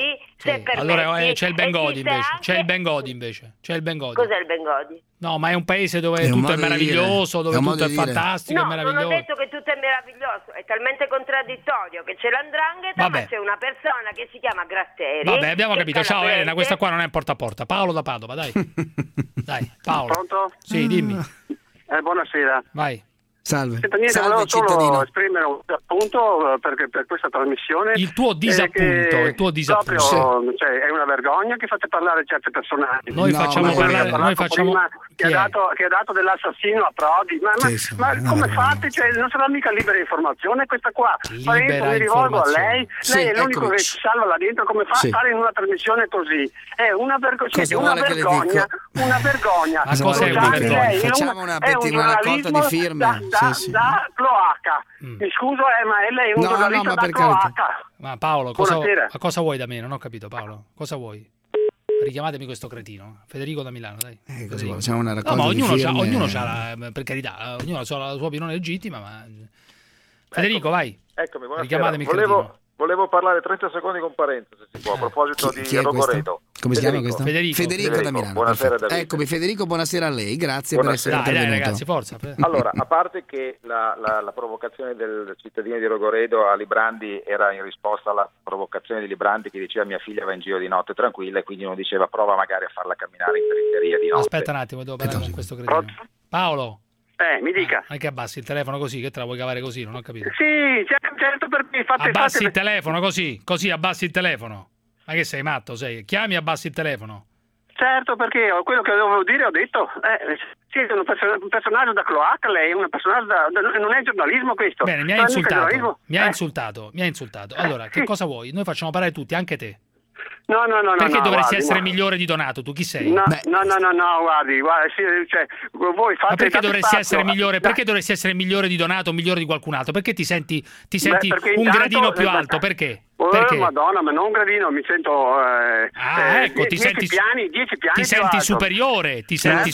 Allora c'è il Bengodi invece. C'è il Bengodi invece. C'è il Bengodi. Cos'è il Bengodi? No, ma è un paese dove tutto è meraviglioso, dove tutto è fantastico, è meraviglioso. Non ho detto che tutto è meraviglioso, è talmente contraddittorio che c'è l''ndrangheta, ma c'è una persona che si chiama Gratteri. Vabbè, abbiamo capito. Ciao Elena, questa qua non è porta a porta. Paolo da Padova, dai. Dai, Paolo. Pronto? Sì, dimmi. Buonasera. Vai. Salve. Volevo solo esprimere un appunto perché per questa trasmissione. Il tuo disappunto, il tuo disappunto. Proprio, cioè, è una vergogna che fate parlare certe personaggi. Noi facciamo parlare, noi facciamo prima, che ha dato dell'assassino a Prodi. Ma come fate? Cioè, non sarà mica libera informazione questa qua. Parenzo, mi rivolgo a lei. Lei è l'unico che si salva là dentro. Come fa a stare in una trasmissione così? È una vergogna. Una vergogna. Ma cos'è una vergogna? Facciamo una raccolta di firme. Da cloaca. Mi scuso, ma lei è un giornalista da cloaca. Ma Paolo, cosa vuoi da me? Non ho capito, Paolo. Cosa vuoi? Richiamatemi questo cretino. Federico da Milano, dai. Facciamo una raccolta ma di firme. ognuno c'ha, per carità, ognuno ha la sua opinione legittima, ma... Federico, vai. Eccomi, buonasera. Richiamatemi cretino. Volevo parlare 30 secondi con Parenzo, se si può, a proposito di Rogoredo. Come si chiama questo? Federico da Milano. Buonasera, Eccomi, Federico, buonasera a lei. Grazie per essere intervenuto. Dai, ragazzi, forza. Allora, a parte che la provocazione del cittadino di Rogoredo a Librandi era in risposta alla provocazione di Librandi che diceva mia figlia va in giro di notte tranquilla e quindi uno diceva prova magari a farla camminare in periferia di notte. Aspetta un attimo, devo parlare con questo cretino. Paolo. Mi dica. Anche abbassi il telefono così, che te la vuoi cavare così, non ho capito. Sì, certo, perché abbassi il telefono così abbassi il telefono. Ma che sei matto, sei? Chiami e abbassi il telefono. Certo, perché quello che dovevo dire ho detto, siete un personaggio da cloaca, lei è un personaggio non è giornalismo questo. Bene, mi ha insultato. Allora, che cosa vuoi? Noi facciamo parlare tutti, anche te. No. Perché dovresti essere migliore di Donato? Tu chi sei? No, guardi, cioè, voi fate. Ma perché dovresti essere migliore? Perché dovresti essere migliore di Donato o migliore di qualcun altro? Perché ti senti un gradino più alto? Perché? Perché? Madonna, ma non gradino, mi sento ecco, ti 10 senti piani ti senti superiore,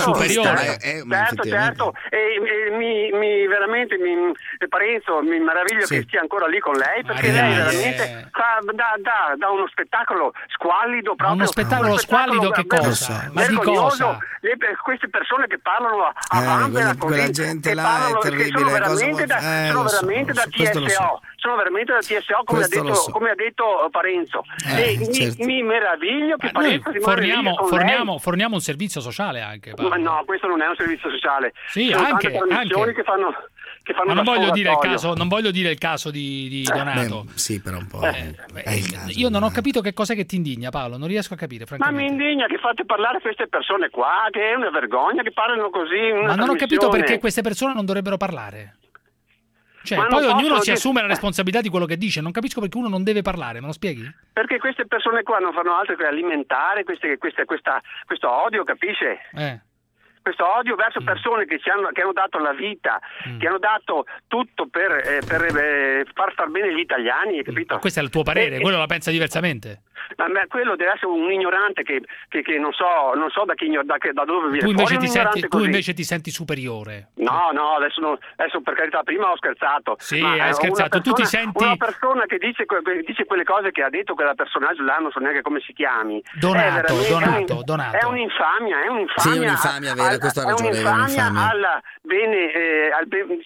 certo. E veramente Parenzo mi meraviglio che stia ancora lì con lei, perché lei veramente dà uno spettacolo squallido proprio. Uno spettacolo squallido che cosa? Ma di cosa? Queste persone che parlano a vanvera così, quella gente là è terribile. Sono veramente da TSO. Sono veramente da TSO, come ha detto Parenzo. Mi meraviglio che Parenzo forniamo un servizio sociale anche. Ma no, questo non è un servizio sociale. Sì, anche. Che fanno ma non voglio dire il caso di Donato. Sì, però un po'. Io non ho capito che cos'è che ti indigna, Paolo, non riesco a capire, francamente. Ma mi indigna che fate parlare queste persone qua, che è una vergogna che parlano così. Ma non ho capito perché queste persone non dovrebbero parlare. Cioè, poi ognuno si assume la responsabilità di quello che dice. Non capisco perché uno non deve parlare, me lo spieghi? Perché queste persone qua non fanno altro che alimentare questo odio, capisce? Questo odio verso persone che hanno dato la vita, che hanno dato tutto per far star bene gli italiani, capito? Questo è il tuo parere, quello la pensa diversamente. Ma quello deve essere un ignorante che non so da dove viene. Tu invece ti senti superiore. No, adesso per carità, prima ho scherzato. Sì, hai scherzato. Tu ti senti una persona che dice quelle cose che ha detto quella personaggio là, non so neanche come si chiami. Donato. È un'infamia, Sì, un'infamia vera, questo ha ragione, è un'infamia. Al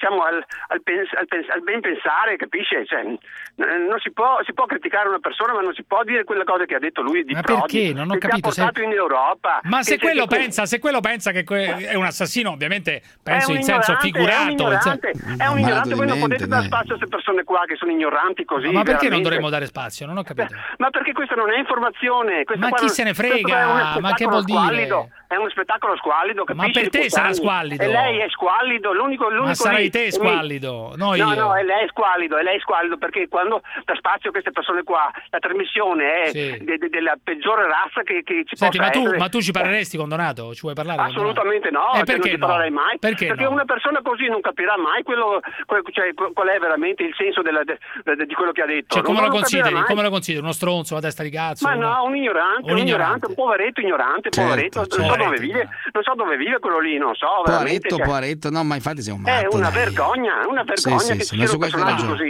ben pensare, capisce? Cioè, non si può criticare una persona, ma non si può dire quelle cose che ha detto lui di Prodi. Ma perché? Non ho capito. Che ha portato in Europa. Ma se quello pensa che è un assassino, ovviamente penso in senso figurato. È un ignorante, voi non potete dare spazio a queste persone qua che sono ignoranti così. Ma perché non dovremmo dare spazio? Non ho capito. Ma perché questa non è informazione. Ma chi se ne frega? Ma che vuol dire? È uno spettacolo squallido, capisci? Ma per te sarà squallido. E lei è squallido, l'unico Ma sarai te squallido, no, e lei è squallido perché quando dà spazio a queste persone qua, la trasmissione è della peggiore razza che ci possa essere. Ma tu ci parleresti con Donato? Ci vuoi parlare? Assolutamente no, perché non ci parlerei mai. Perché una persona così non capirà mai qual è veramente il senso di quello che ha detto. Cioè, come lo consideri? Uno stronzo, una testa di cazzo? Ma no, un ignorante, un poveretto ignorante, non so dove vive quello lì, non so veramente. Poveretto, no, ma infatti sei un matto. È una vergogna che ci siano personaggi così.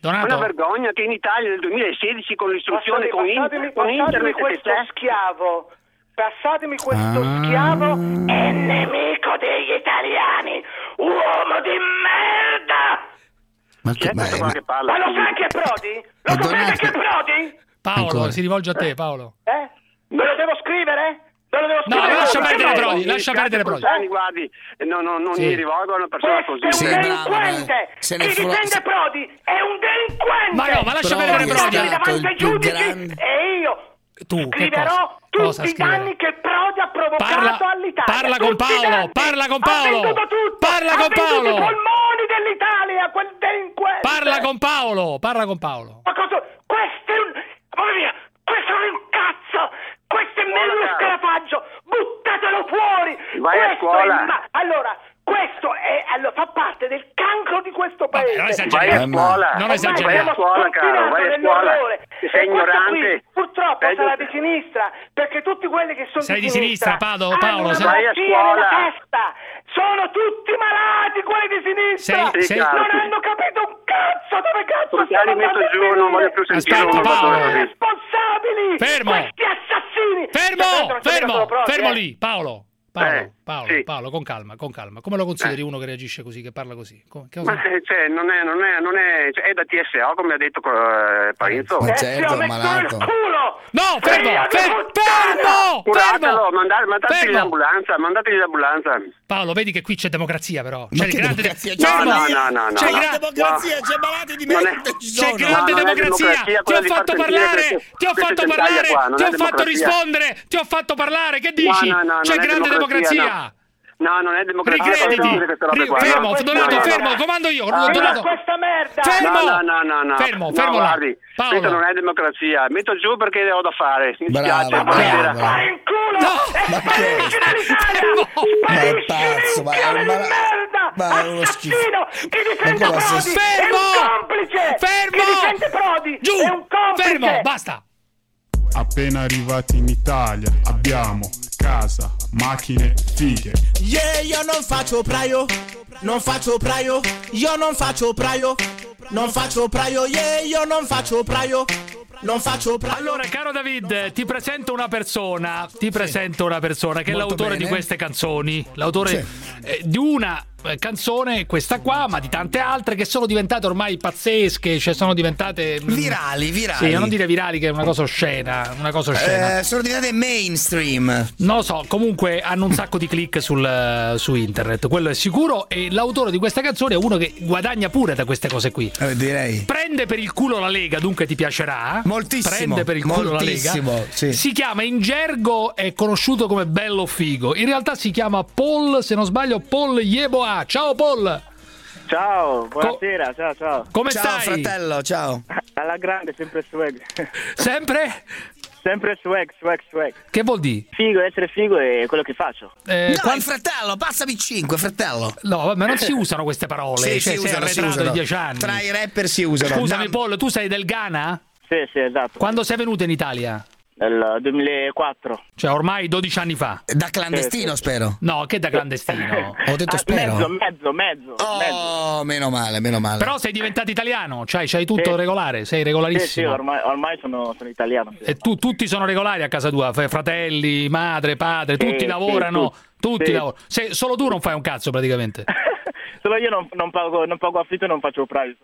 Donato? Una vergogna che in Italia nel 2016 con l'istruzione, con internet questo schiavo. Passatemi questo schiavo è nemico degli italiani, uomo di merda! Ma lo sai che è Prodi? Lo sapete che è Prodi? Paolo, si rivolge a te, Paolo. Me lo devo scrivere? No, lascia perdere Prodi, lascia perdere Prodi. Guardi, non mi rivolgo a una persona così. Questo è un delinquente! Chi difende Prodi è un delinquente! Ma lascia perdere Prodi. Davanti ai giudici e io scriverò tutti i danni che Prodi ha provocato all'Italia. Parla con Paolo, parla con Paolo. Parla con Paolo. I polmoni dell'Italia, quel delinquente. Parla con Paolo, parla con Paolo. Ma cosa? Questo è un cazzo. Questo è meno scarafaggio. Buttatelo fuori. Vai a scuola. Allora, questo fa parte del cancro di questo paese. Vai a scuola. Non esagerare. Vai a scuola, caro. Vai a scuola. Sei ignorante. Purtroppo sarà di sinistra, perché tutti quelli che sono di sinistra, Paolo, vai a scuola. Sono tutti malati quelli di sinistra. Non hanno capito un cazzo dove cazzo stiamo andando. Metto giù, non voglio più sentire. Aspetta, Paolo. Responsabili. Fermo. Questi assassini. Fermo lì, Paolo. Sì. Paolo, con calma. Come lo consideri uno che reagisce così, che parla così? Non è è da TSO, come ha detto Parenzo. Ma certo, malato. No, fermo! Curatelo, mandategli l'ambulanza. Paolo, vedi che qui c'è democrazia, però. C'è grande democrazia. No. C'è grande democrazia, c'è malati di mente. C'è grande democrazia. Ti ho fatto parlare, ti ho fatto rispondere, ti ho fatto parlare. Che dici? C'è grande democrazia. No, non è democrazia. Ricrediti. Fermo, Donato, fermo, comando io. Donato. Questa merda. Fermo. Guardi, Paolo. questa non è democrazia. Metto giù perché ho da fare. Mi spiace. Buonasera. Fai in culo. Sparisci dall'Italia. Sparisci merda. Ma è uno schifo. Chi difende Prodi è un complice. Chi difende Prodi è un complice. Fermo, basta. Appena arrivati in Italia abbiamo casa, macchine, fighe. Yeah, io non faccio praio, non faccio praio. Io non faccio praio, non faccio praio. Yeah, io non faccio praio, non faccio praio. Allora, caro David, ti presento una persona che è l'autore di queste canzoni. L'autore di una canzone, questa qua, ma di tante altre che sono diventate ormai pazzesche, cioè sono diventate virali. Sì, non dire virali, che è una cosa oscena, sono diventate mainstream. Non lo so, comunque hanno un sacco di click su internet, quello è sicuro, e l'autore di questa canzone è uno che guadagna pure da queste cose qui. Direi. Prende per il culo la Lega, dunque ti piacerà. Moltissimo. Prende per il culo la Lega. Sì. Si chiama, in gergo è conosciuto come Bello Figo. In realtà si chiama Paul, se non sbaglio, Paul Yeboah. Ciao Paul. Ciao, buonasera, ciao. Come ciao, stai? Fratello, ciao. Alla grande, sempre swag. Sempre? Sempre swag. Che vuol dire? Figo, essere figo è quello che faccio. Fratello, passami 5, fratello. No, ma non si usano queste parole. Si usano. Di 10 anni. Tra i rapper si usano. Scusami Paul, tu sei del Ghana? Sì, esatto. Quando sei venuto in Italia? Nel 2004. Cioè ormai 12 anni fa. Da clandestino, spero. No, che da clandestino? Ho detto spero. Mezzo. Oh, meno male. Però sei diventato italiano, cioè c'hai tutto regolare, sei regolarissimo. Sì, ormai sono italiano. Sì. E tutti sono regolari a casa tua, fratelli, madre, padre, tutti lavorano, tutti lavorano. Solo tu non fai un cazzo praticamente. Solo io non pago affitto e non faccio operaio.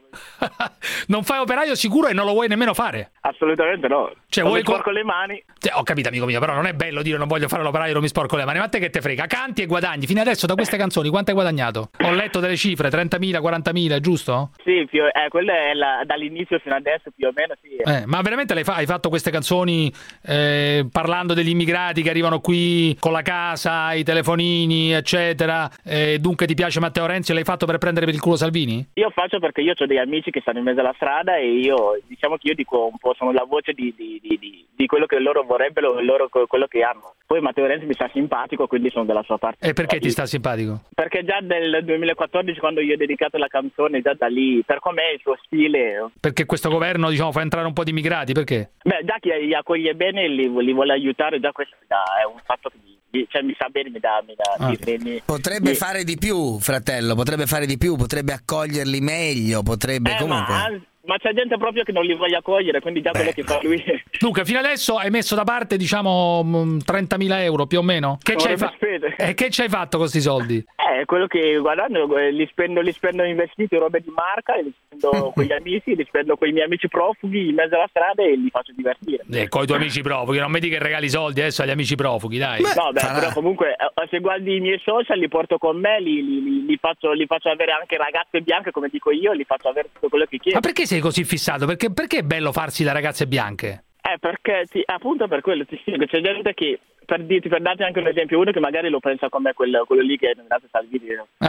Non fai operaio sicuro e non lo vuoi nemmeno fare? Assolutamente no. Cioè, non mi sporco le mani. Ho capito, amico mio, però non è bello dire non voglio fare l'operaio, non mi sporco le mani. Ma te che te frega? Canti e guadagni. Fino adesso da queste canzoni quanto hai guadagnato? Ho letto delle cifre, 30.000, 40.000, giusto? Sì, quello è dall'inizio fino adesso più o meno, sì. Ma veramente hai fatto queste canzoni parlando degli immigrati che arrivano qui con la casa, i telefonini, eccetera, dunque ti piace Matteo Renzi e l'hai fatto per prendere per il culo Salvini? Io faccio perché io ho degli amici che stanno in mezzo alla strada e io dico un po', sono la voce di quello che loro vorrebbero, quello che hanno. Poi Matteo Renzi mi sta simpatico, quindi sono dalla sua parte. E perché ti sta simpatico? Perché già nel 2014, quando io ho dedicato la canzone, già da lì, per com'è il suo stile. Perché questo governo, fa entrare un po' di immigrati, perché? Beh, già chi li accoglie bene, li vuole aiutare, già questo è un fatto che mi sa bene, potrebbe fare di più, fratello, potrebbe accoglierli meglio, potrebbe comunque. ma c'è gente proprio che non li voglia cogliere, quindi già quello che fa lui. Luca, fino adesso hai messo da parte, diciamo, 30.000 euro più o meno? Che ci hai fatto con questi soldi? Quello che guardando li spendo in vestiti, robe di marca, li spendo con gli amici, li spendo con i miei amici profughi in mezzo alla strada e li faccio divertire. Con i tuoi amici profughi, non mi dica che regali soldi adesso agli amici profughi, dai. Però comunque se guardi i miei social li porto con me, li faccio avere anche ragazze bianche, come dico io, li faccio avere tutto quello che chiedo. Ma perché sei così fissato? Perché è bello farsi le ragazze bianche? Perché appunto per quello ti spiego, c'è gente che per darti anche un esempio, uno che magari lo pensa come quello lì che è nominato Salvini.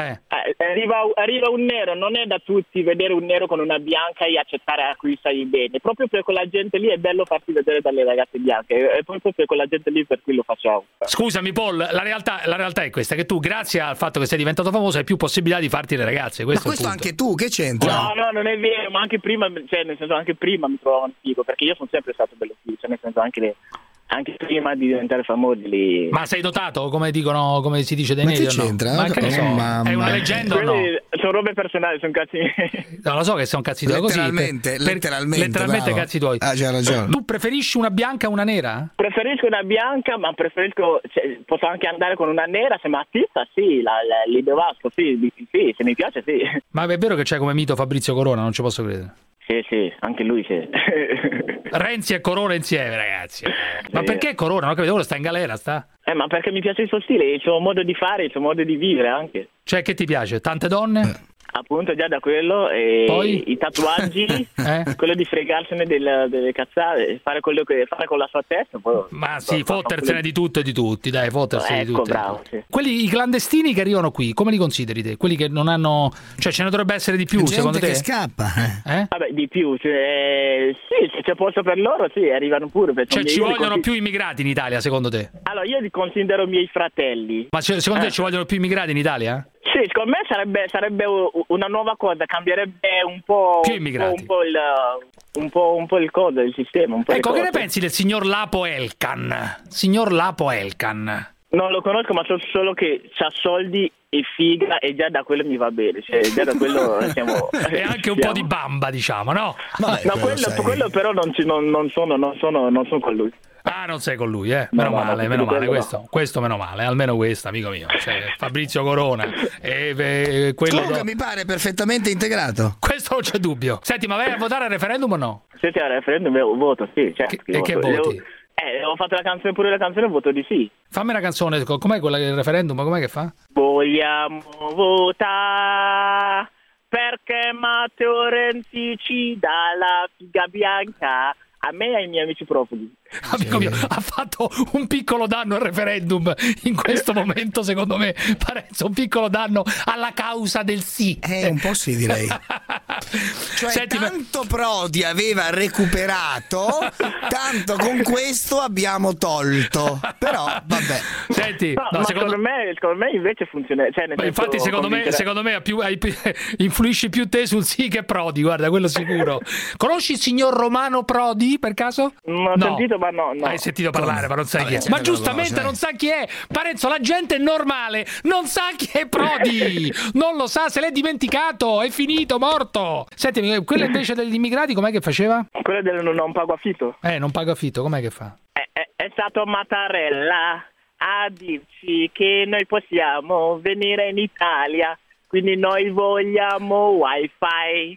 Arriva un nero, non è da tutti vedere un nero con una bianca e accettare a cui stai bene. Proprio per quella gente lì è bello farsi vedere dalle ragazze bianche, è proprio per quella gente lì per cui lo facciamo. Scusami Paul, la realtà è questa, che tu grazie al fatto che sei diventato famoso hai più possibilità di farti le ragazze. Questo anche tu, che c'entra? No, non è vero, ma anche prima, cioè nel senso anche prima mi trovavano figo, perché io sono sempre stato bello figo, cioè nel senso anche prima di diventare famosi lì. Ma sei dotato, come dicono, come si dice dai media? Ma che c'entra? Ma che ne so, è una leggenda o no? Sono robe personali, sono cazzi miei. No, lo so che sono cazzi tuoi, letteralmente, così. Letteralmente cazzi tuoi. C'ha ragione. Tu preferisci una bianca o una nera? Preferisco una bianca, ma posso anche andare con una nera, se mi attizza, sì, l'idevasco, sì, se mi piace, sì. Ma è vero che c'è come mito Fabrizio Corona, non ci posso credere. Sì, anche lui sì. Renzi e Corona insieme, ragazzi. Ma perché Corona? Non capito, ora sta in galera, sta? Ma perché mi piace il suo stile, il suo modo di fare, il suo modo di vivere anche. Cioè, che ti piace? Tante donne? Appunto, già da quello, e poi? I tatuaggi, quello di fregarsene delle cazzate, fare quello che fare con la sua testa. Poi, ma sì, fottersene di tutto e di tutti, dai, fottersene di tutti. Bravo, sì. Quelli, i clandestini che arrivano qui, come li consideri te? Quelli che non hanno, cioè ce ne dovrebbe essere di più, gente secondo te? Che scappa. Vabbè, di più, cioè, sì, se c'è posto per loro, sì, arrivano pure. Cioè ci vogliono più immigrati in Italia, secondo te? Allora, io li considero miei fratelli. Ma secondo te ci vogliono più immigrati in Italia? Sì, secondo me sarebbe una nuova cosa, cambierebbe un po', più immigrati. un po' il codo, il sistema. Un po' ecco, che ne pensi del signor Lapo Elkan? Signor Lapo Elkan. Non lo conosco, ma so solo che c'ha soldi e figa e già da quello mi va bene, cioè già da quello siamo. E anche un po' di bamba, diciamo, no? Vabbè, no, quello però non sono con lui. Ah, non sei con lui, meno male, questo meno male, almeno questo, amico mio, cioè, Fabrizio Corona quello comunque mi pare perfettamente integrato. Questo non c'è dubbio. Senti, ma vai a votare al referendum o no? Se c'è al referendum io voto, sì, certo. E che voti? Ho fatto la canzone, voto di sì. Fammi una canzone, com'è quella del referendum, com'è che fa? Vogliamo votare perché Matteo Renzi ci dà la figa bianca a me e ai miei amici profughi. Amico mio, ha fatto un piccolo danno al referendum in questo momento, secondo me, Parenzo, un piccolo danno alla causa del sì. Un po' sì, direi. Cioè, senti, tanto Prodi aveva recuperato, tanto con questo abbiamo tolto. Però, vabbè. Senti, no, secondo me invece funziona. Cioè, infatti, secondo me influisci più te sul sì che Prodi, guarda, quello sicuro. Conosci il signor Romano Prodi, per caso? Non ho sentito, ma no. Hai sentito parlare, ma non sai chi è. Ma giustamente non sa chi è. Parenzo, la gente è normale, non sa chi è Prodi. Non lo sa, se l'è dimenticato, è finito, morto. Senti, quello invece degli immigrati com'è che faceva? Quello del non pago affitto. Non pago affitto, com'è che fa? È stato Mattarella a dirci che noi possiamo venire in Italia, quindi noi vogliamo wifi,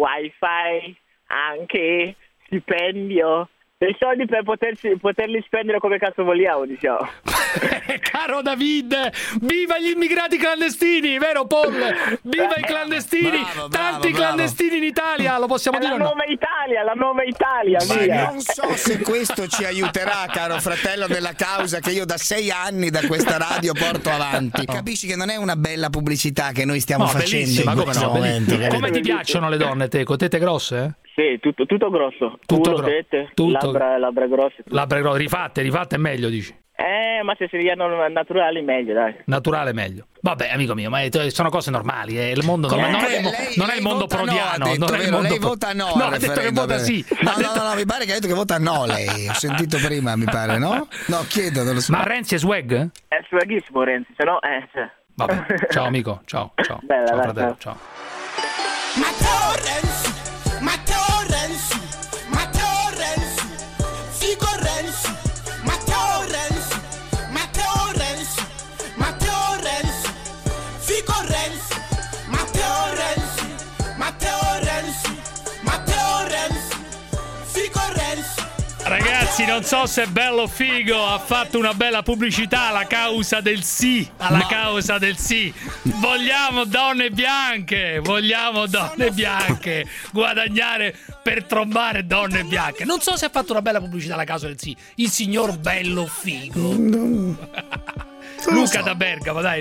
anche stipendio, dei soldi per poterli spendere come cazzo vogliamo, diciamo. Caro David, viva gli immigrati clandestini, vero Paul? Viva i clandestini, tanti clandestini in Italia, lo possiamo dire? La nuova Italia, via. Non so se questo ci aiuterà, caro fratello della causa che io da 6 anni da questa radio porto avanti. Capisci che non è una bella pubblicità che noi stiamo facendo in questo momento. Come ti piacciono le donne, Teco? Tette grosse? Sì, tutto grosso. Tette, labbra grosse. Labbra grosse, rifatte è meglio, dici? Ma se si riano naturali meglio, dai. Naturale meglio. Vabbè, amico mio, ma sono cose normali, il mondo non è il mondo prodiano. Lei vota no. No, ha detto che vota sì. No, mi pare che ha detto che vota no lei. Ho sentito prima, mi pare, no? No, chiedo, non lo so. Ma Renzi è swag? È swaghissimo Renzi, se no Vabbè, ciao amico, ciao. Bella, ciao fratello, ciao. Matteo Renzi, Matteo Ragazzi, non so se è bello o figo, ha fatto una bella pubblicità alla causa del sì, causa del sì. Vogliamo donne bianche, guadagnare per trombare donne bianche. Non so se ha fatto una bella pubblicità alla causa del sì, il signor bello figo. Luca da Bergamo, dai.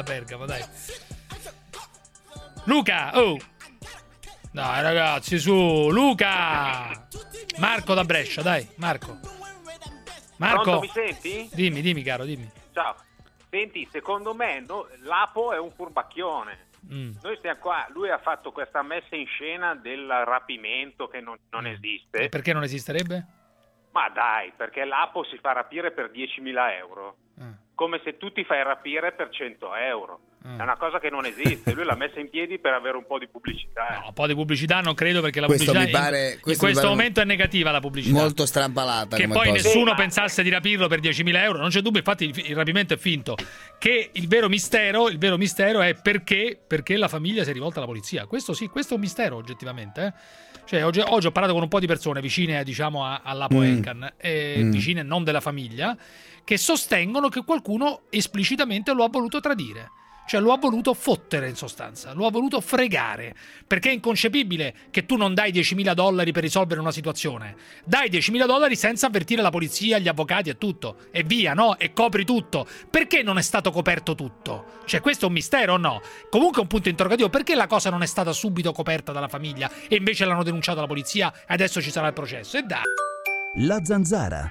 Luca, oh. Dai ragazzi, su, Luca. Marco da Brescia, dai, Marco. Pronto, mi senti? Dimmi caro, dimmi. Ciao. Senti, secondo me l'Apo è un furbacchione. Noi stiamo qua, lui ha fatto questa messa in scena del rapimento che non esiste. E perché non esisterebbe? Ma dai, perché l'Apo si fa rapire per 10.000 euro. Come se tu ti fai rapire per 100 euro. È una cosa che non esiste. Lui l'ha messa in piedi per avere un po' di pubblicità. No, un po' di pubblicità non credo, perché la pubblicità in questo momento è negativa, la pubblicità. Molto strampalata. Che poi nessuno pensasse di rapirlo per 10.000 euro, non c'è dubbio, infatti il rapimento è finto. Che il vero mistero è perché la famiglia si è rivolta alla polizia. Questo sì, questo è un mistero oggettivamente. Cioè, oggi ho parlato con un po' di persone vicine, diciamo, all'Apo Encan, vicine non della famiglia, che sostengono che qualcuno esplicitamente lo ha voluto tradire. Cioè lo ha voluto fottere, in sostanza, lo ha voluto fregare, perché è inconcepibile che tu non dai $10.000 per risolvere una situazione. Dai $10.000 senza avvertire la polizia, gli avvocati e tutto, e via, no? E copri tutto. Perché non è stato coperto tutto? Cioè questo è un mistero o no? Comunque è un punto interrogativo. Perché la cosa non è stata subito coperta dalla famiglia e invece l'hanno denunciato alla polizia e adesso ci sarà il processo? E dai! La Zanzara.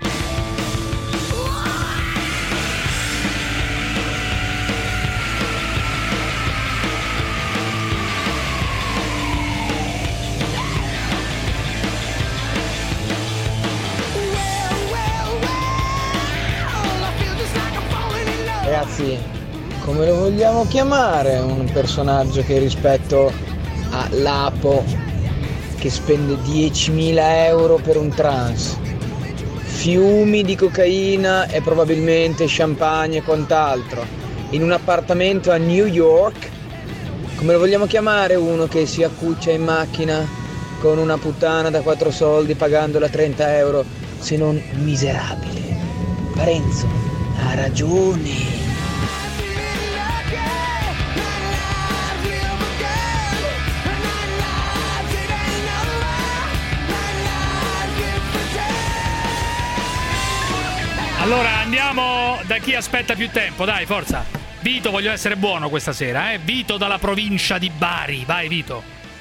Ragazzi, come lo vogliamo chiamare un personaggio che rispetto a Lapo che spende 10.000 euro per un trans, fiumi di cocaina e probabilmente champagne e quant'altro in un appartamento a New York? Come lo vogliamo chiamare uno che si accuccia in macchina con una puttana da 4 soldi pagandola 30 euro, se non miserabile? Parenzo ha ragione. Allora andiamo da chi aspetta più tempo, dai, forza. Vito, voglio essere buono questa sera, eh? Vito dalla provincia di Bari, vai Vito.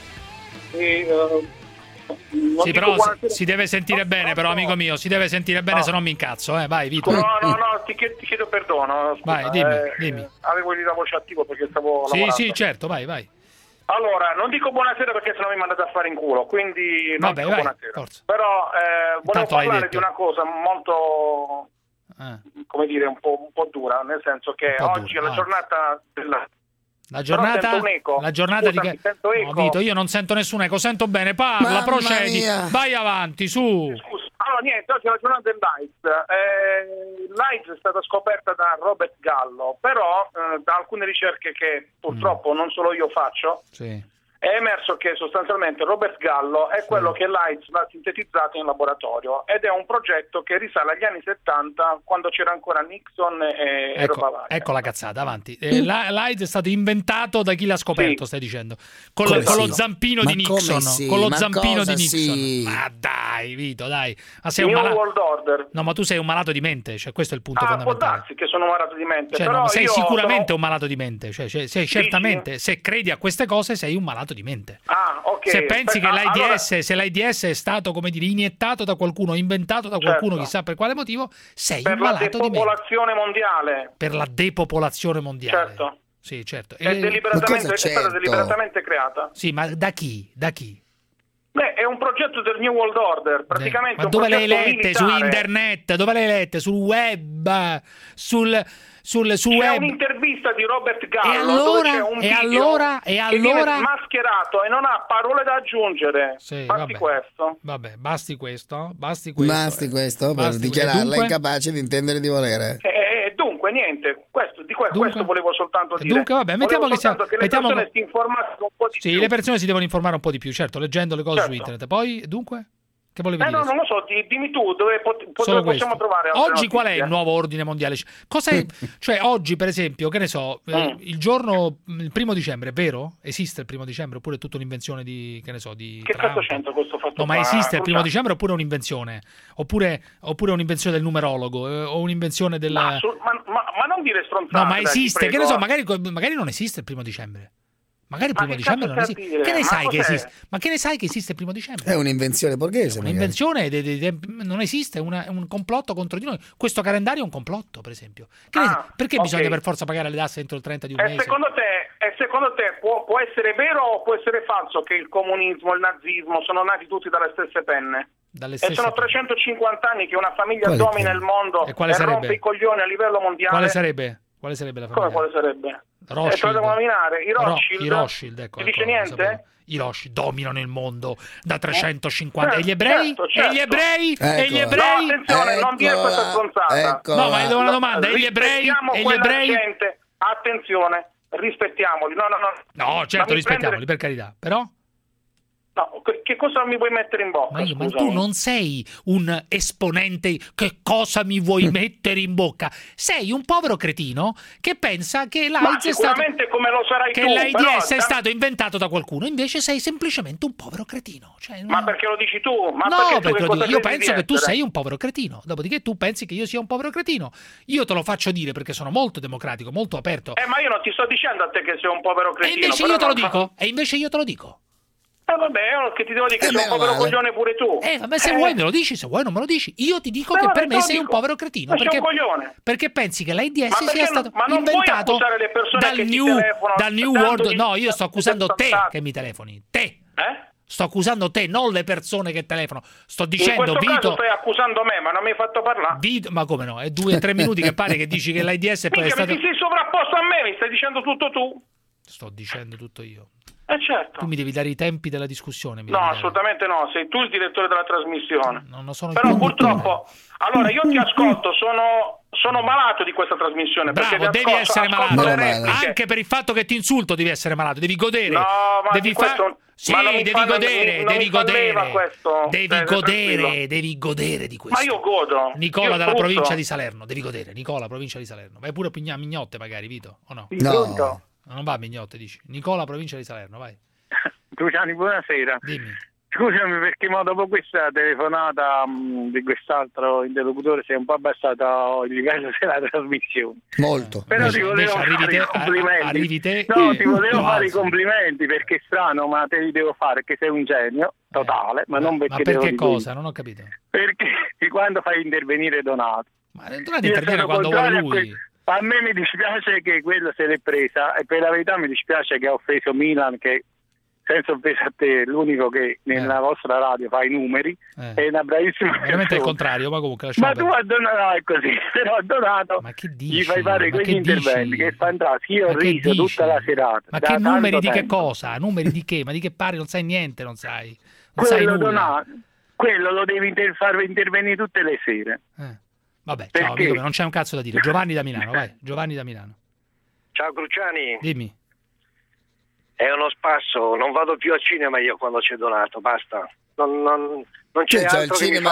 Sì, però si deve sentire bene, però amico mio, si deve sentire bene, se no mi incazzo, vai Vito. No, ti chiedo perdono. Scusa, vai, dimmi. Avevo la voce attivo perché stavo lavorando. Sì, certo, vai. Allora, non dico buonasera perché sennò mi mandate a fare in culo, quindi non dico buonasera. Forza. Però volevo parlare di una cosa molto, come dire, un po' dura, nel senso che oggi è la giornata della... La giornata di che? No, Vito, io non sento nessun eco, sento bene, parla, mamma procedi, mia. Vai avanti, su. Scusa. Allora, niente, oggi è la giornata dell'AIDS. L'AIDS è stata scoperta da Robert Gallo, però da alcune ricerche che purtroppo non solo io faccio, è emerso che sostanzialmente Robert Gallo è quello che l'AIDS l'ha sintetizzato in laboratorio, ed è un progetto che risale agli anni 70, quando c'era ancora Nixon e roba varia. Ecco la cazzata, avanti. L'AIDS è stato inventato da chi l'ha scoperto, stai dicendo? Con lo zampino di Nixon. Con lo zampino di Nixon. Ma dai, Vito, dai. Ma sei un malato... World Order. No, ma tu sei un malato di mente, cioè questo è il punto fondamentale. Può darsi che sono un malato di mente, cioè, però no, sei sicuramente un malato di mente, cioè sei certamente, se credi a queste cose sei un malato di mente. Okay. Se pensi che l'AIDS, se l'AIDS è stato, come dire, iniettato da qualcuno, inventato da qualcuno, chissà per quale motivo, sei un malato di mente. Per la depopolazione mondiale. Per la depopolazione mondiale. Certo. Sì, certo. È stata deliberatamente creata. Sì, ma da chi? Beh, è un progetto del New World Order, praticamente. Ma dove le hai lette? Su internet? Dove le hai lette? Sul web? C'è web. Un'intervista di Robert Gallo dove c'è un video che viene mascherato e non ha parole da aggiungere. Basti questo per dichiararla incapace di intendere di volere. Dunque niente, questo volevo soltanto dire. Dunque vabbè, mettiamo che le persone si informassero un po' di più. Sì, le persone si devono informare un po' di più, certo, leggendo le cose su internet. Poi, dunque? Che volevi dire? No, non lo so, dimmi tu dove possiamo trovare. Oggi qual è il nuovo ordine mondiale? Cos'è? Cioè oggi per esempio, che ne so, il 1 dicembre, è vero? Esiste il 1 dicembre oppure è tutta un'invenzione di, che ne so, di Che Trump? cazzo c'entra questo fatto? No, ma esiste il 1 dicembre oppure è un'invenzione? Oppure un'invenzione del numerologo o un'invenzione del... Ma non dire stronzate. No, ma esiste, che ne so, magari non esiste il 1 dicembre. Magari il 1 dicembre non esiste. Che ne sai che esiste? Ma che ne sai che esiste il 1 dicembre? È un'invenzione borghese. Un'invenzione non esiste, è un complotto contro di noi. Questo calendario è un complotto, per esempio. Perché bisogna per forza pagare le tasse entro il 30 di un mese? Secondo te può essere vero o può essere falso che il comunismo, il nazismo sono nati tutti dalle stesse penne? E sono 350 anni che una famiglia domina il mondo e rompe i coglioni a livello mondiale. Quale sarebbe la famiglia? Quale sarebbe? Rothschild. I Rothschild, ecco. Ti dice niente? I Rothschild dominano il mondo da 350 e gli ebrei? Certo. E gli ebrei? No, attenzione, non dire questa stronzata. No, ma devo una domanda, e gli ebrei? Gente, attenzione, rispettiamoli. No, certo, rispettiamoli, per carità, però No, che cosa mi vuoi mettere in bocca? Ma tu non sei un esponente. Che cosa mi vuoi mettere in bocca? Sei un povero cretino che pensa che l'AIDS come lo sarai che tu, l'AIDS è stato inventato da qualcuno. Invece sei semplicemente un povero cretino. Ma perché lo dici tu? Io penso che tu sei un povero cretino. Dopodiché tu pensi che io sia un povero cretino. Io te lo faccio dire perché sono molto democratico, molto aperto. Ma io non ti sto dicendo a te che sei un povero cretino. E invece io te lo dico. Vabbè, che ti devo dire che sei un povero coglione pure tu. Vabbè, se vuoi me lo dici, se vuoi non me lo dici. Io ti dico che per me sei un povero cretino. Perché pensi che l'AIDS sia stato inventato dal New World. No, io sto accusando te che mi telefoni. Te. Sto accusando te, non le persone che telefonano. Sto dicendo, in questo Vito. Caso stai accusando me, ma non mi hai fatto parlare. Vito, ma come no? È 2 o 3 minuti che pare che dici che l'AIDS poi è stato. Ma ti sei sovrapposto a me, mi stai dicendo tutto tu. Sto dicendo tutto io. Certo. Tu mi devi dare i tempi della discussione. No, assolutamente no, sei tu il direttore della trasmissione. Non sono Però purtroppo, allora io ti ascolto, sono malato di questa trasmissione. Bravo, devi essere malato. Anche per il fatto che ti insulto devi essere malato, devi godere. No, ma devi devi godere di questo. Ma io godo. Nicola dalla provincia di Salerno, devi godere. Nicola, provincia di Salerno. Vai pure a Mignotte magari, Vito, o no? No. Non va a Mignotte, dici. Nicola, provincia di Salerno, vai. Luciani, buonasera. Dimmi. Scusami perché dopo questa telefonata di quest'altro interlocutore si è un po' abbassato il livello della trasmissione. Molto. Però ti volevo fare i complimenti. Ti volevo fare i complimenti perché è strano, ma te li devo fare perché sei un genio totale, ma non perché ma perché cosa? Non ho capito. Perché quando fai intervenire Donato. Ma Donato interviene quando vuole lui. A me mi dispiace che quello se l'è presa e per la verità mi dispiace che ha offeso Milan, che senza offesa a te è l'unico che nella vostra radio fa i numeri, è una bravissima veramente è il contrario, ma comunque ma tu a Donato è così, però a Donato gli fai fare quegli interventi che è fantastico. Io ho riso tutta la serata. Ma che numeri di che cosa? Numeri di che? Ma di che pari? Non sai niente, non sai quello nulla. Donato, quello lo devi far intervenire tutte le sere. Vabbè, ciao amico, non c'è un cazzo da dire. Giovanni da Milano, vai. Giovanni da Milano. Ciao Cruciani. Dimmi. È uno spasso, non vado più al cinema io quando c'è Donato, basta. Non c'è altro il cinema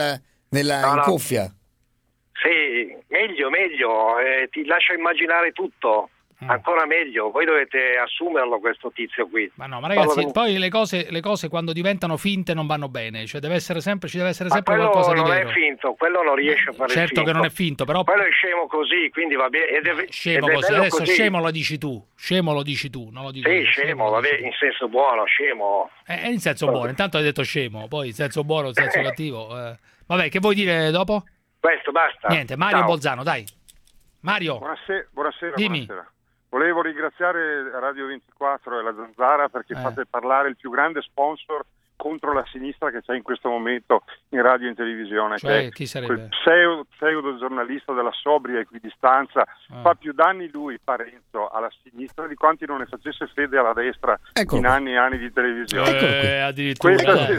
in cuffia. Sì, meglio, ti lascia immaginare tutto. Ancora meglio, voi dovete assumerlo questo tizio qui. Ma no, ma ragazzi, poi le cose quando diventano finte non vanno bene, cioè ci deve essere sempre qualcosa di vero. Ma quello non è finto, quello non riesce a fare certo finto. Che non è finto, però quello è scemo così, quindi va bene. Scemo così, adesso così. Scemo lo dici tu, non lo dico io. Scemo, vabbè, in senso buono, scemo. In senso buono, intanto hai detto scemo, poi in senso buono, in senso cattivo. Vabbè, che vuoi dire dopo? Questo, basta. Niente, Mario Bolzano, dai. Mario. Buonasera. Dimmi. Buonasera. Volevo ringraziare Radio 24 e la Zanzara perché fate parlare il più grande sponsor contro la sinistra che c'è in questo momento in radio e in televisione, cioè, che chi sarebbe? Quel pseudo giornalista della sobria equidistanza. Fa più danni lui, Parenzo, alla sinistra di quanti non ne facesse fede alla destra in anni e anni di televisione. Addirittura.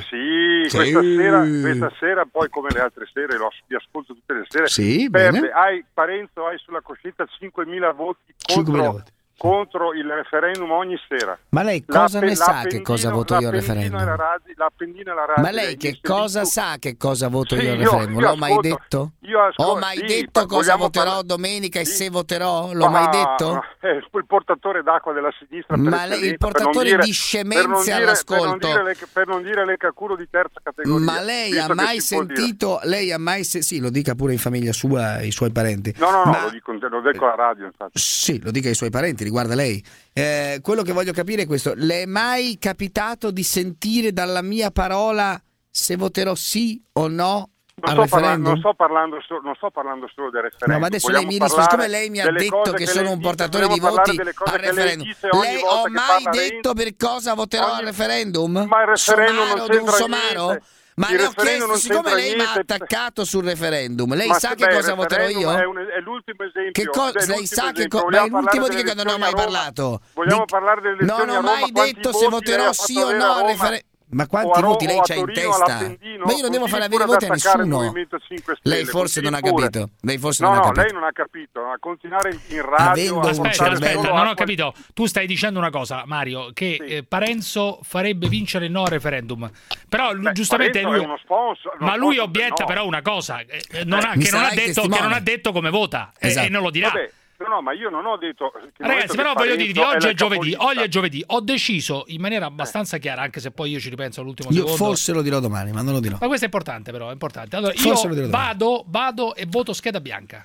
Questa sera poi, come le altre sere, vi ascolto tutte le sere, sì, Parenzo hai sulla coscienza 5.000 voti contro il referendum ogni sera. Ma lei cosa ne sa che cosa voto io al referendum? L'Appendino e la radio. Ma lei che cosa sa che cosa voto io al referendum? L'ho mai detto? Ho mai detto cosa voterò domenica e se voterò? L'ho mai detto? Il portatore d'acqua della sinistra. Ma lei, il portatore di scemenze all'ascolto. Per non dire lecacuro di terza categoria. Ma lei ha mai sentito? Lei ha mai sì, lo dica pure in famiglia sua, ai suoi parenti. No, lo dico alla radio, infatti. Sì, lo dica ai suoi parenti, riguarda lei. Quello che voglio capire è questo: le è mai capitato di sentire dalla mia parola se voterò sì o no al referendum? Non sto parlando solo del referendum. No, ma adesso lei mi risponde, siccome lei mi ha detto che sono un portatore di voti al referendum, lei ho mai detto per cosa voterò al referendum? Ma il referendum non c'entra niente. Ma le ho chiesto, siccome lei mi ha attaccato sul referendum, lei sa che cosa voterò io? È l'ultimo esempio. Che lei sa che ma è l'ultimo di che non ne ho mai parlato. Vogliamo parlare delle elezioni a Roma? Non ho mai detto se voterò sì o no al referendum. Ma quanti voti lei c'ha in testa? Ma io non devo fare avere voti a nessuno. Lei forse non ha capito. Lei forse non ha capito. Lei non ha capito. A continuare in radio. Aspetta, non ho capito. Tu stai dicendo una cosa, Mario, che Parenzo farebbe vincere il no al referendum. Però giustamente lui, ma lui obietta però una cosa, che non ha detto come vota e non lo dirà. No, ma io non ho detto. Ragazzi, però voglio dire, oggi è giovedì. Ho deciso in maniera abbastanza chiara, anche se poi io ci ripenso all'ultimo secondo. Io forse lo dirò domani, ma non lo dirò. Ma questo è importante, però. È importante. Allora, io vado e voto scheda bianca.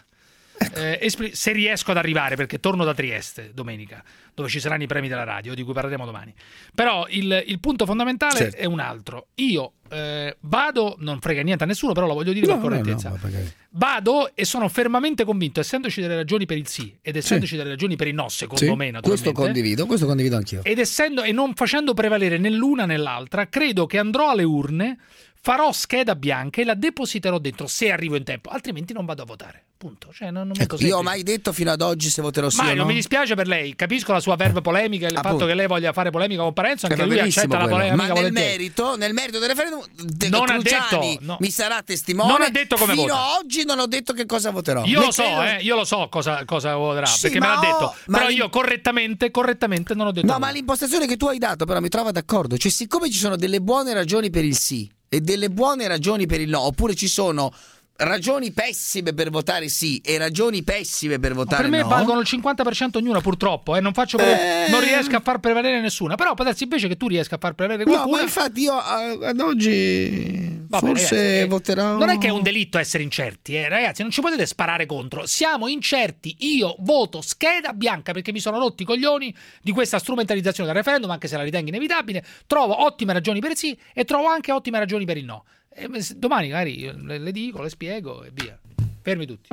Se riesco ad arrivare, perché torno da Trieste domenica, dove ci saranno i premi della radio, di cui parleremo domani. Però il punto fondamentale è un altro. Io vado, non frega niente a nessuno, però lo voglio dire con correttezza. Vado e sono fermamente convinto, essendoci delle ragioni per il sì ed essendoci delle ragioni per il no, secondo me, naturalmente. Questo condivido anch'io. Ed essendo e non facendo prevalere né l'una né l'altra, credo che andrò alle urne, farò scheda bianca e la depositerò dentro se arrivo in tempo, altrimenti non vado a votare. Punto. Cioè, non io ho mai detto fino ad oggi se voterò sì o no. Mi dispiace per lei, capisco la sua verve polemica e il fatto che lei voglia fare polemica con Parenzo, anche lui accetta la polemica. Ma nel merito del referendum non Cruciani mi sarà testimone. Non ha detto come fino vota. Fino ad oggi non ho detto che cosa voterò. Io lo so cosa voterà, perché me l'ha detto. Però io correttamente non ho detto. No, ma l'impostazione che tu hai dato però mi trova d'accordo. Cioè, siccome ci sono delle buone ragioni per il sì e delle buone ragioni per il no, oppure ci sono ragioni pessime per votare sì e ragioni pessime per votare no. Per me valgono il 50% ognuna, purtroppo, non riesco a far prevalere nessuna, però può darsi invece che tu riesca a far prevalere qualcuno. No, ma infatti io ad oggi forse voterò. Non è che è un delitto essere incerti, ragazzi, non ci potete sparare contro. Siamo incerti, io voto scheda bianca perché mi sono rotti i coglioni di questa strumentalizzazione del referendum, anche se la ritengo inevitabile. Trovo ottime ragioni per il sì e trovo anche ottime ragioni per il no. Domani magari le dico, le spiego e via. Fermi tutti.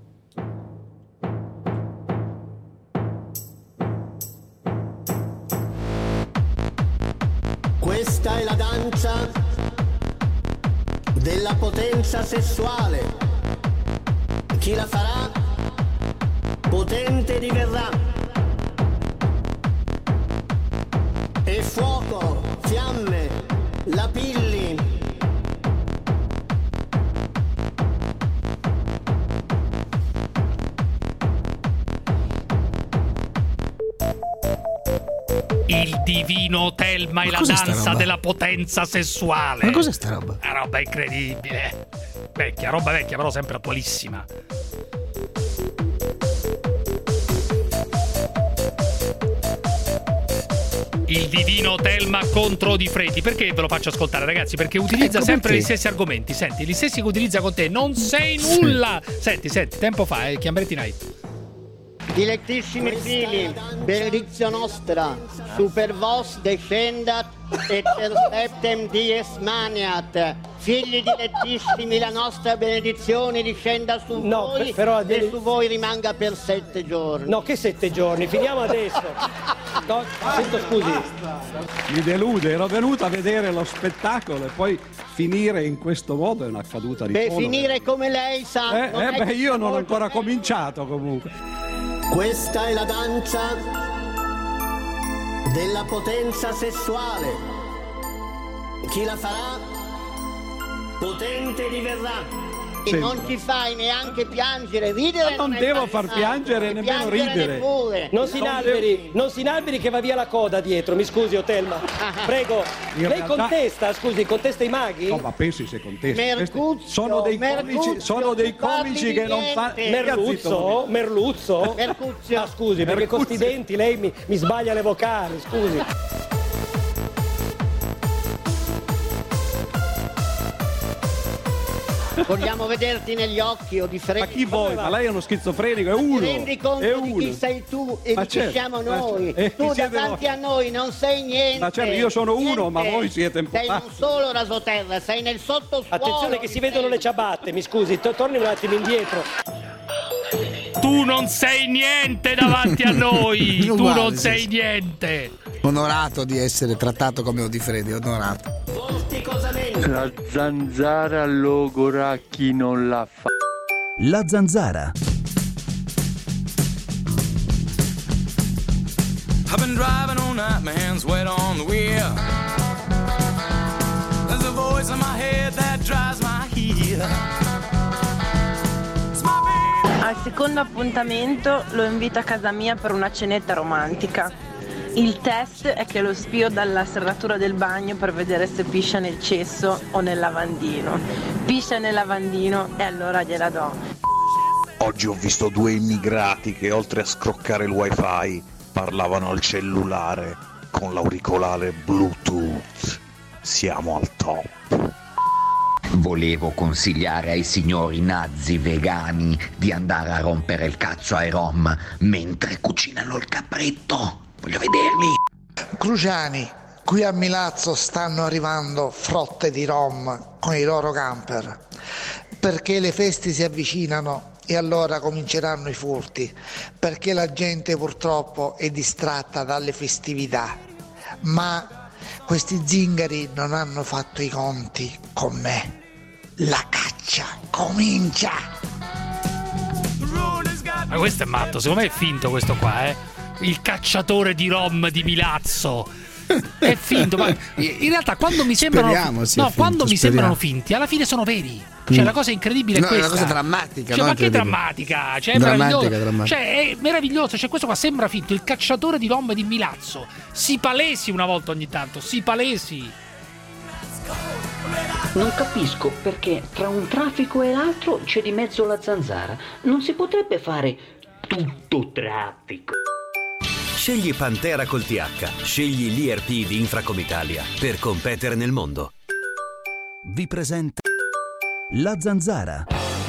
Questa è la danza della potenza sessuale. Chi la farà potente diverrà. E fuoco, fiamme, lapilli. Il divino Telma e la danza della potenza sessuale. Ma cos'è sta roba? Una roba incredibile. Roba vecchia, però sempre attualissima. Il divino Telma contro Di Freddi. Perché ve lo faccio ascoltare, ragazzi? Perché utilizza sempre gli stessi argomenti. Senti, gli stessi che utilizza con te. Non sei nulla. Senti, tempo fa, Chiamberetti Night. Dilettissimi figli, benedizione nostra, super vos descendat et per septem dies maniat. Figli dilettissimi, la nostra benedizione discenda su voi e su voi rimanga per 7 giorni. No, che 7 giorni? Finiamo adesso. No, sento, scusi. Mi delude, ero venuto a vedere lo spettacolo e poi finire in questo modo è una caduta di polvere. Finire come lei sa. Io non ho ancora cominciato comunque. Questa è la danza della potenza sessuale. Chi la farà potente diverrà. Non ti fai neanche piangere, ridere. Non devo far piangere, nemmeno ridere. Pure. Non si inalberi che va via la coda dietro, mi scusi Otelma. Prego. Lei contesta i maghi? No, ma pensi se contesta. Mercuzio, sono dei comici che non fanno. Merluzzo? Ah, scusi, perché con sti denti lei mi sbaglia le vocali, scusi. Vogliamo vederti negli occhi o di fretta. Ma chi vuoi? Ma lei è uno schizofrenico, è uno. Ti rendi conto di chi sei tu e di chi siamo noi? Tu davanti a noi non sei niente. Ma certo, io sono uno, ma voi siete un po'. Sei un solo rasoterra, sei nel sottosuolo. Attenzione che si vedono le ciabatte, mi scusi, torni un attimo indietro. Tu non sei niente davanti a noi. Tu non sei niente. Onorato di essere trattato come Odifredi, onorato. La zanzara logora chi non la fa. La zanzara. I've been driving all night, my hands wet on the wheel. There's a voice in my head that drives my heel. Al secondo appuntamento lo invito a casa mia per una cenetta romantica. Il test è che lo spio dalla serratura del bagno per vedere se piscia nel cesso o nel lavandino. Piscia nel lavandino e allora gliela do. Oggi ho visto 2 immigrati che oltre a scroccare il wifi parlavano al cellulare con l'auricolare Bluetooth. Siamo al top. Volevo consigliare ai signori nazi vegani di andare a rompere il cazzo ai rom mentre cucinano il capretto. Voglio vederli. Cruciani, qui a Milazzo stanno arrivando frotte di rom con i loro camper, perché le feste si avvicinano e allora cominceranno i furti, perché la gente purtroppo è distratta dalle festività. Ma questi zingari non hanno fatto i conti con me. La caccia comincia. Ma questo è matto, secondo me è finto questo qua, Il cacciatore di rom di Milazzo. È finto, ma in realtà quando mi sembrano sembrano finti, alla fine sono veri. Cioè la cosa incredibile è questa. È una cosa drammatica, cioè, ma che drammatica? Cioè, è meraviglioso. Cioè, è meraviglioso. Cioè, questo qua sembra finto. Il cacciatore di rom di Milazzo. Si palesi una volta ogni tanto. Si palesi. Non capisco perché tra un traffico e l'altro c'è di mezzo la zanzara. Non si potrebbe fare tutto traffico. Scegli Pantera col TH, scegli l'IRP di Infracom Italia per competere nel mondo. Vi presenta La Zanzara.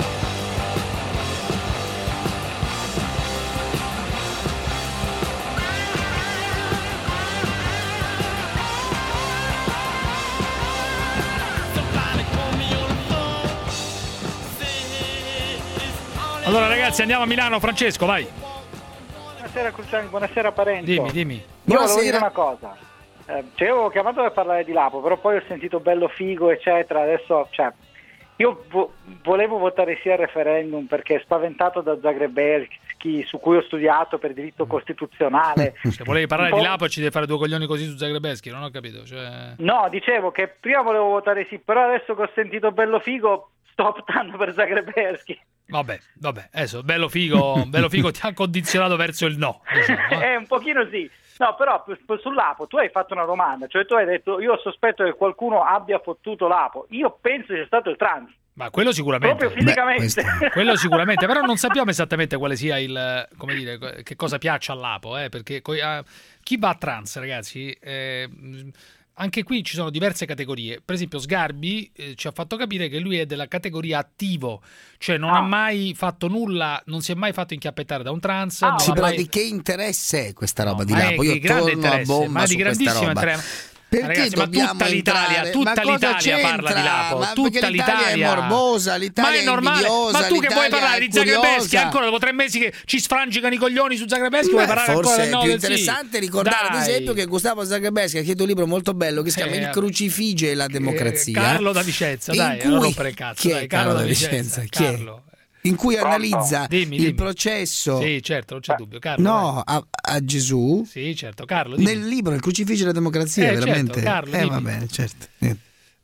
Allora ragazzi, andiamo a Milano. Francesco, vai. Buonasera Cruciani, buonasera Parenzo. Dimmi. Io volevo dire una cosa. Io avevo chiamato per parlare di Lapo, però poi ho sentito bello figo, eccetera. Adesso, io volevo votare sì al referendum perché spaventato da Zagrebelski, su cui ho studiato per diritto costituzionale. Se volevi parlare di Lapo ci devi fare 2 coglioni così su Zagrebelski, non ho capito. No, dicevo che prima volevo votare sì, però adesso che ho sentito bello figo sto optando per Zagrebelski. Vabbè, adesso bello figo ti ha condizionato verso il no. Un pochino sì. No, però sull'Apo tu hai fatto una domanda, cioè tu hai detto io sospetto che qualcuno abbia fottuto l'Apo. Io penso sia stato il trans. Ma quello sicuramente. Proprio fisicamente. Quello sicuramente, però non sappiamo esattamente quale sia il, come dire, che cosa piaccia all'Apo, perché chi va a trans, ragazzi, anche qui ci sono diverse categorie. Per esempio Sgarbi ci ha fatto capire che lui è della categoria attivo, cioè non ha mai fatto nulla, non si è mai fatto inchiappettare da un trans. Però di che interesse è questa roba di Lapo? Io torno a bomba su questa roba. Perché ragazzi, dobbiamo tutta l'Italia parla di Lapo, tutta l'Italia è morbosa, l'Italia è normale. invidiosa, ma tu che vuoi parlare di Zagrebelski ancora dopo 3 mesi che ci sfrangicano i coglioni su Zagrebelski, vuoi parlare ancora del no? Forse è più interessante ricordare ad esempio che Gustavo Zagrebelski ha scritto un libro molto bello che si chiama Il crucifige e la democrazia. Carlo da Vicenza, dai, non rompere cazzo, dai, Carlo da Vicenza, Carlo. In cui analizza il processo. Sì, certo, non c'è dubbio. Carlo, no, a Gesù. Sì, certo, Carlo. Nel libro Il crucifige e la democrazia, veramente. Certo, Carlo, va bene, certo.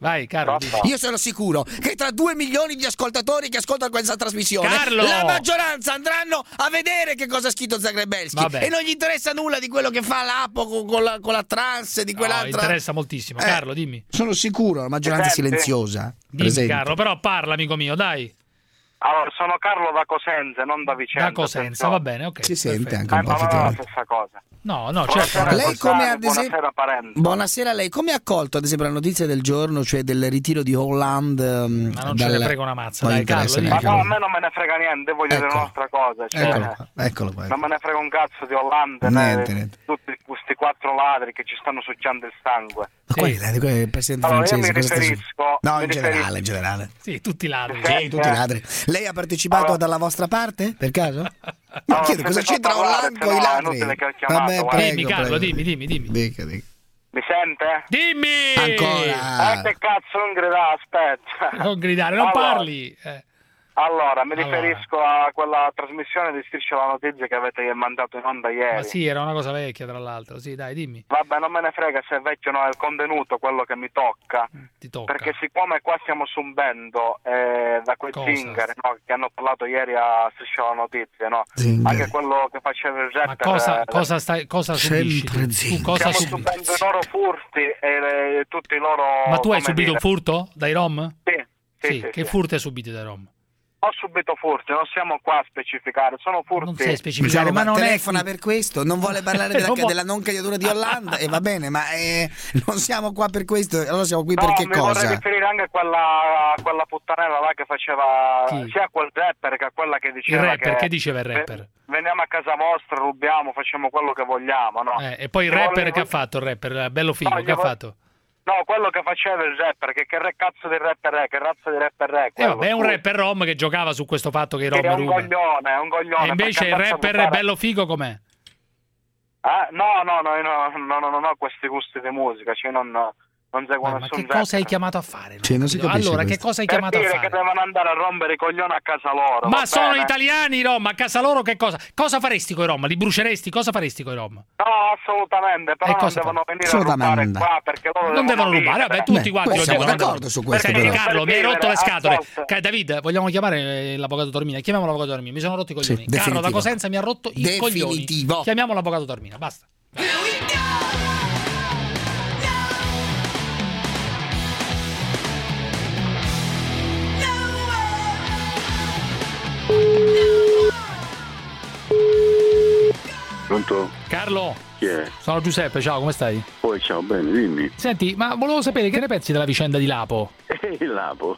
Vai, Carlo. Io sono sicuro che tra 2 milioni di ascoltatori che ascoltano questa trasmissione, Carlo! la maggioranza andranno a vedere che cosa ha scritto Zagrebelski e non gli interessa nulla di quello che fa l'Apo con la trans e di quell'altra. Interessa moltissimo. Carlo, dimmi. Sono sicuro, la maggioranza silenziosa. Dimmi, presente. Carlo, però parla, amico mio, dai. Allora, sono Carlo da Cosenza, non da Vicenza. Da Cosenza, va bene, ok. Si sente perfetto. anche un po'. Ma non è la stessa cosa. No, certo. Lei come ad esempio... Buonasera Parenzo. Buonasera a lei. Come ha accolto ad esempio la notizia del giorno, cioè del ritiro di Hollande? Ma non ce ne frega una mazza, dai, Carlo. Ma no, a me non me ne frega niente, voglio dire un'altra cosa. Cioè, Eccolo qua. Non me ne frega un cazzo di Hollande, niente. tutti questi 4 ladri che ci stanno succiando il sangue. Ma qual è il presidente francese? Io mi riferisco... No, in generale. Sì, tutti ladri. Sì, tutti ladri. Lei ha partecipato dalla vostra parte, per caso? Ma chiedo, cosa c'entra Hollande con i ladri? Vabbè, prego, dimmi, Carlo, prego. dimmi. Dica. Mi sente? Dimmi! Ancora! Che cazzo, non gridare, aspetta. Non gridare, non parli. Allora, mi riferisco a quella trasmissione di Striscia la Notizia che avete mandato in onda ieri. Ma sì, era una cosa vecchia, tra l'altro. Sì, dai, dimmi. Vabbè, non me ne frega se è vecchio o no, è il contenuto quello che mi tocca. Ti tocca. Perché siccome qua stiamo subendo da quei zingari, no, che hanno parlato ieri a Striscia la Notizia, no? Anche quello che faceva il rapper. Ma cosa subisci? Stiamo subendo i loro furti e tutti i loro... Ma tu hai subito un furto dai Rom? Sì. Che furti hai subito dai Rom? Ho subito furti, non siamo qua a specificare, sono furti. Non sai specificare, ma non telefona per questo, non vuole parlare della non candidatura di Hollande e va bene, ma non siamo qua per questo, allora siamo qui per che cosa? Vorrei riferire anche a quella puttanella là che faceva sia quel rapper che a quella che diceva il rapper, che diceva il rapper? Veniamo a casa vostra, rubiamo, facciamo quello che vogliamo, no? E poi il rapper che ha fatto, il rapper, bello figo, che ha fatto? No, quello che faceva il rapper, che cazzo di rapper è, che razza di rapper è? Vabbè, è un rapper rom che giocava su questo fatto che i rom rubano. È un coglione. E invece il rapper è bello figo com'è? No, non ho questi gusti di musica, cioè non seguo nessun ma che rapper. cosa hai chiamato a fare? Non si capisce allora, questo. che cosa hai chiamato a fare? Che devono andare a rompere i coglioni a casa loro. Ma sono italiani i rom, a casa loro che cosa? Cosa faresti coi rom? Li bruceresti? Cosa faresti coi rom? No, assolutamente, però non devono venire a rubare qua perché loro non devono rubare, vabbè, tutti quanti siamo d'accordo su questo. Senti, Carlo, mi hai rotto le scatole. David, vogliamo chiamare l'avvocato Tormina? Chiamiamo l'avvocato Tormina, mi sono rotto i coglioni. Carlo da Cosenza mi ha rotto i coglioni. Chiamiamo l'avvocato Tormina, basta. Pronto? Carlo? Chi è? Sono Giuseppe, ciao, come stai? Poi ciao, bene, dimmi. Senti, ma volevo sapere che ne pensi della vicenda di Lapo? Il Lapo.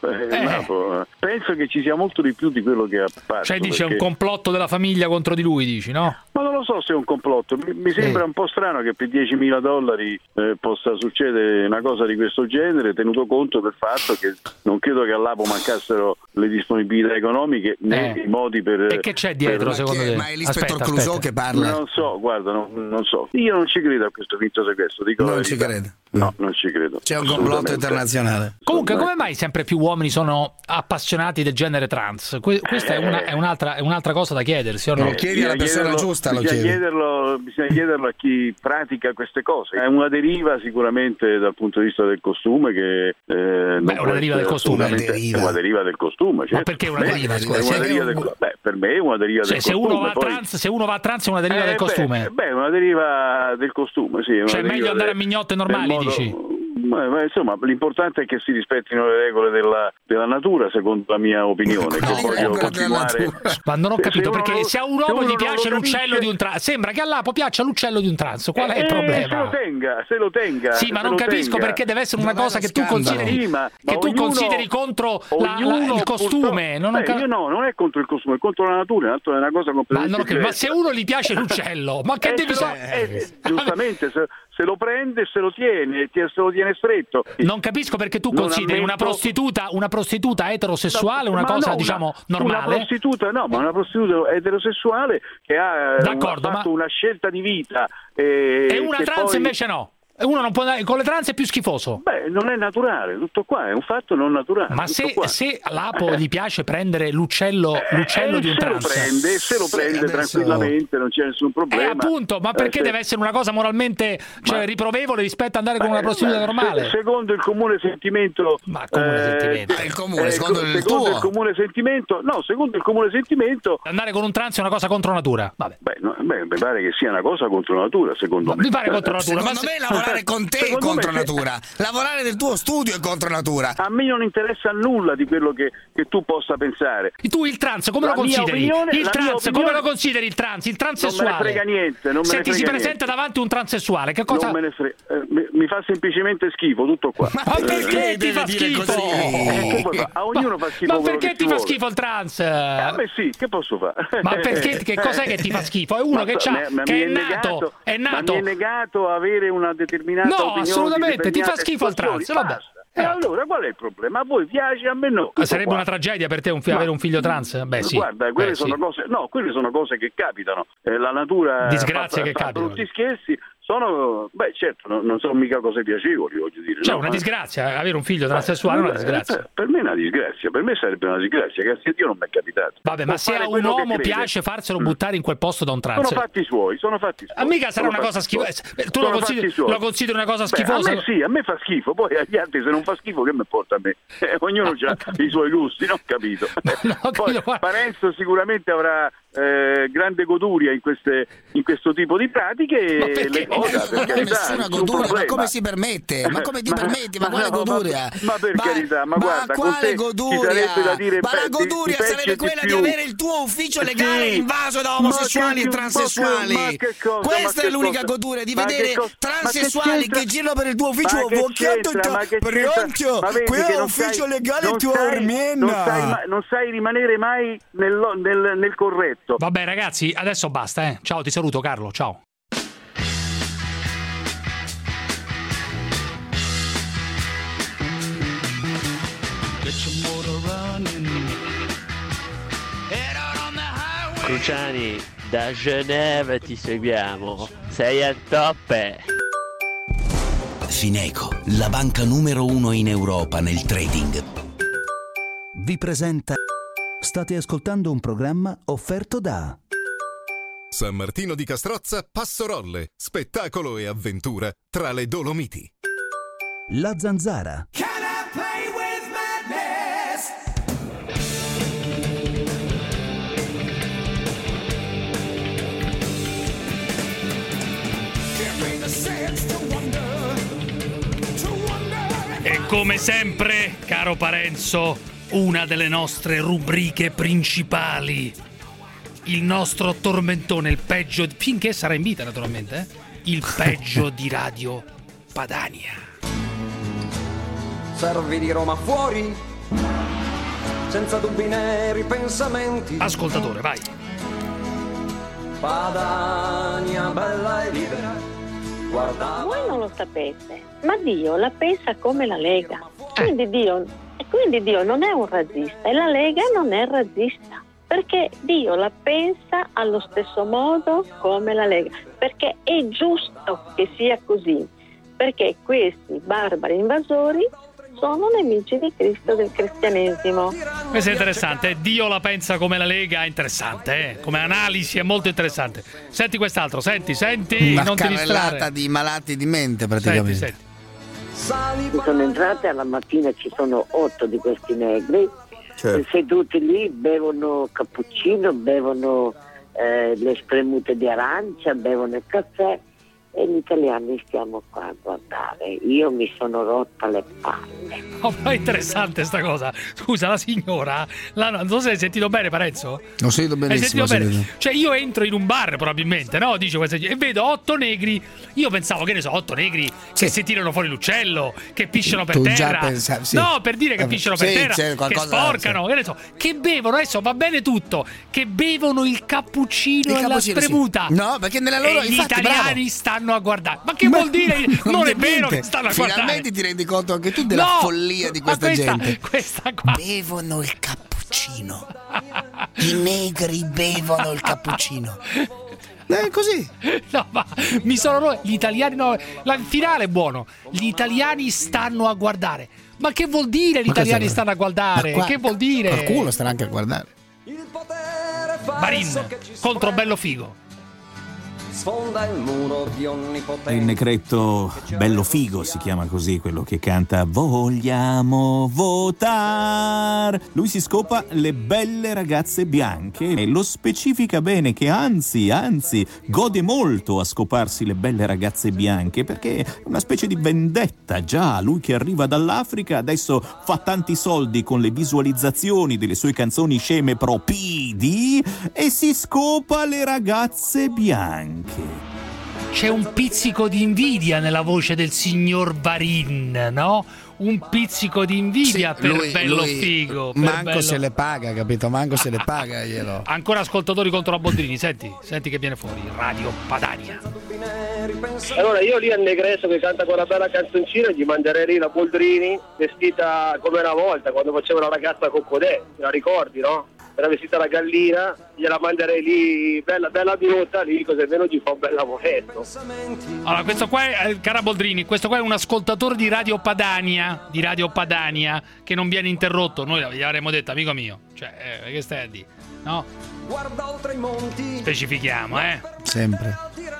Penso che ci sia molto di più di quello che ha fatto. Cioè dice perché... un complotto della famiglia contro di lui, dici, no? Ma non lo so se è un complotto, mi sembra un po' strano che per $10.000 possa succedere una cosa di questo genere, tenuto conto del fatto che non credo che a Lapo mancassero le disponibilità economiche né i modi per... E che c'è dietro secondo te? Ma è l'ispettore Clouseau che parla? Non so, guarda, non so. Io non ci credo a questo finto sequestro, dico non ci credo. No, non ci credo. C'è un complotto internazionale. Comunque, come mai sempre più uomini sono appassionati del genere trans? Questa è un'altra cosa da chiedersi, o no? Lo chiedi alla persona giusta, bisogna chiederlo a chi pratica queste cose. È una deriva sicuramente dal punto di vista del costume che una deriva del costume. È una deriva del costume, certo. Ma perché una deriva? Per me è una deriva del costume. Se uno va a trans è una deriva del costume. È una deriva del costume, sì. Cioè è meglio andare a mignotte normali, dici? Ma insomma, l'importante è che si rispettino le regole della natura, secondo la mia opinione. Che voglio continuare. Ma non ho capito, perché se a un uomo gli piace l'uccello di un trans, sembra che a Lapo piaccia l'uccello di un trans. Qual è il problema? Se lo tenga. Sì, ma non capisco perché deve essere una cosa che tu consideri consideri contro il costume. Io non è contro il costume, è contro la natura. È una cosa completamente diversa. Ma se uno gli piace l'uccello, ma che devi giustamente se lo prende, se lo tiene stretto. Non capisco perché tu consideri una prostituta eterosessuale una cosa diciamo normale. Una prostituta eterosessuale che ha fatto una scelta di vita e una trans invece no. Uno non può andare con le trans, è più schifoso. Beh, non è naturale, tutto qua, è un fatto non naturale. Ma se all'apo gli piace prendere l'uccello di un trans, se lo prende tranquillamente, non c'è nessun problema. Appunto, ma perché deve essere una cosa moralmente riprovevole rispetto ad andare con una prostituta normale? Secondo il comune sentimento. Ma comune sentimento? Secondo il comune sentimento. No, secondo il comune sentimento. Andare con un trans è una cosa contro natura. Vabbè. Mi pare che sia una cosa contro natura, secondo me. Mi pare contro natura. Secondo me lavorare con te è contro natura. Lavorare nel tuo studio è contro natura. A me non interessa nulla di quello che tu possa pensare. Tu il trans come lo consideri? Il trans come lo consideri? Il transessuale? Non me ne frega niente. Se ti si presenta davanti un transessuale, che cosa? Non me ne frega. Mi fa semplicemente schifo, tutto qua. Ma perché ti fa schifo? A ognuno fa schifo. Ma perché ti fa schifo il trans? A me sì, che posso fare? Ma perché? Che cos'è che ti fa schifo? È uno che è nato. Ma mi è negato avere una determinata opinione. No, assolutamente, ti fa schifo il trans. Vabbè. E allora qual è il problema? A voi piace, a me no. Sarebbe una tragedia per te avere un figlio trans? Beh, sì. Guarda, quelle sono cose. No, quelle sono cose che capitano. La natura. Disgrazie che capitano. Tutti scherzi. Certo, non sono mica cose piacevoli, voglio dire. Cioè, una disgrazia, avere un figlio transessuale è una disgrazia. Per me è una disgrazia, per me sarebbe una disgrazia, grazie a Dio non mi è capitato. Vabbè, ma se a un uomo piace farselo buttare in quel posto da un trans. Sono fatti suoi. Mica sarà una cosa schifosa. Tu lo consideri una cosa schifosa? A me sì, a me fa schifo, poi agli altri se non fa schifo che mi porta a me? Ognuno ha i suoi gusti, non capito. Poi, Parenzo sicuramente avrà grande goduria in questo tipo di pratiche. Nessuna goduria, ma come si permette? Ma come ti permetti? Ma quale goduria? Ma per carità, ma guarda, quale goduria? Da dire, ma la goduria sarebbe quella di avere il tuo ufficio legale invaso da omosessuali e transessuali. Questa è l'unica goduria, di vedere transessuali che girano per il tuo ufficio. Avvocato Pronto, qui è ufficio legale Taormina. Non sai rimanere mai nel corretto. Vabbè ragazzi, adesso basta, Ciao, ti saluto Carlo, ciao. Cruciani, da Geneva ti seguiamo. Sei al top. Fineco, la banca numero 1 in Europa nel trading, vi presenta. State ascoltando un programma offerto da San Martino di Castrozza, Passorolle, spettacolo e avventura tra le Dolomiti. La Zanzara. E come sempre, caro Parenzo, una delle nostre rubriche principali, il nostro tormentone, il peggio, finché sarà in vita naturalmente, il peggio di Radio Padania. Servi di Roma fuori, senza dubbi né ripensamenti. Ascoltatore, vai. Padania bella e libera, guarda. Voi non lo sapete, ma Dio la pensa come la Lega. Quindi Dio non è un razzista e la Lega non è razzista, perché Dio la pensa allo stesso modo come la Lega, perché è giusto che sia così, perché questi barbari invasori sono nemici di Cristo, del cristianesimo. Questo è interessante, Dio la pensa come la Lega, è interessante, come analisi è molto interessante. Senti quest'altro, senti, una non ti distrarre. Una carrellata di malati di mente praticamente. Senti. Sono entrate alla mattina, ci sono 8 di questi negri, seduti lì, bevono cappuccino, bevono le spremute di arancia, bevono il caffè e gli italiani stiamo qua a guardare. Io mi sono rotta le palle. Oh, ma è interessante sta cosa. Scusa, la signora, non so se hai sentito bene, Parenzo. Ho sentito benissimo. Hai sentito bene? Cioè io entro in un bar probabilmente, no? Dice questa, e vedo 8 negri. Io pensavo, che ne so, 8 negri che si tirano fuori l'uccello, che pisciano per terra. Già pensavi, sì. No, per dire che pisciano per terra, che sporcano, che ne so, che bevono, adesso va bene tutto, che bevono il cappuccino e la spremuta. Sì. No, perché nella loro e gli italiani stanno a guardare. Ma che vuol dire? Non è vero che stanno a guardare. Finalmente ti rendi conto anche tu della follia di questa gente. Questa qua. Bevono il cappuccino. I negri bevono il cappuccino. Così. No, ma mi sono gli italiani, no, il finale è buono. Gli italiani stanno a guardare. Ma che vuol dire gli italiani stanno a guardare? Che vuol dire? Qualcuno starà anche a guardare. Marin contro Bello Figo. Sfonda il muro di onnipotenza. Il Negretto Bello Figo si chiama così, quello che canta Vogliamo votar. Lui si scopa le belle ragazze bianche e lo specifica bene che anzi gode molto a scoparsi le belle ragazze bianche, perché è una specie di vendetta. Già, lui che arriva dall'Africa adesso fa tanti soldi con le visualizzazioni delle sue canzoni sceme pro PD e si scopa le ragazze bianche. C'è un pizzico di invidia nella voce del signor Varin, no? Un pizzico di invidia per Bello Figo. Manco se le paga, capito? Manco se le paga glielo. Ancora ascoltatori contro la Boldrini, senti che viene fuori. Radio Padania. Allora io lì al Negresso che canta quella bella canzoncina gli manderei lì la Boldrini vestita come una volta quando faceva la ragazza Coccodè, te la ricordi, no? Era vestita la gallina, gliela manderei lì bella minuta lì, così almeno ci fa un bel lavoretto. Allora, questo qua è, cara Boldrini, questo qua è un ascoltatore di Radio Padania, che non viene interrotto. Noi gli avremmo detto, amico mio, cioè, che stai a dire? No? Guarda oltre i monti. Specifichiamo, sempre.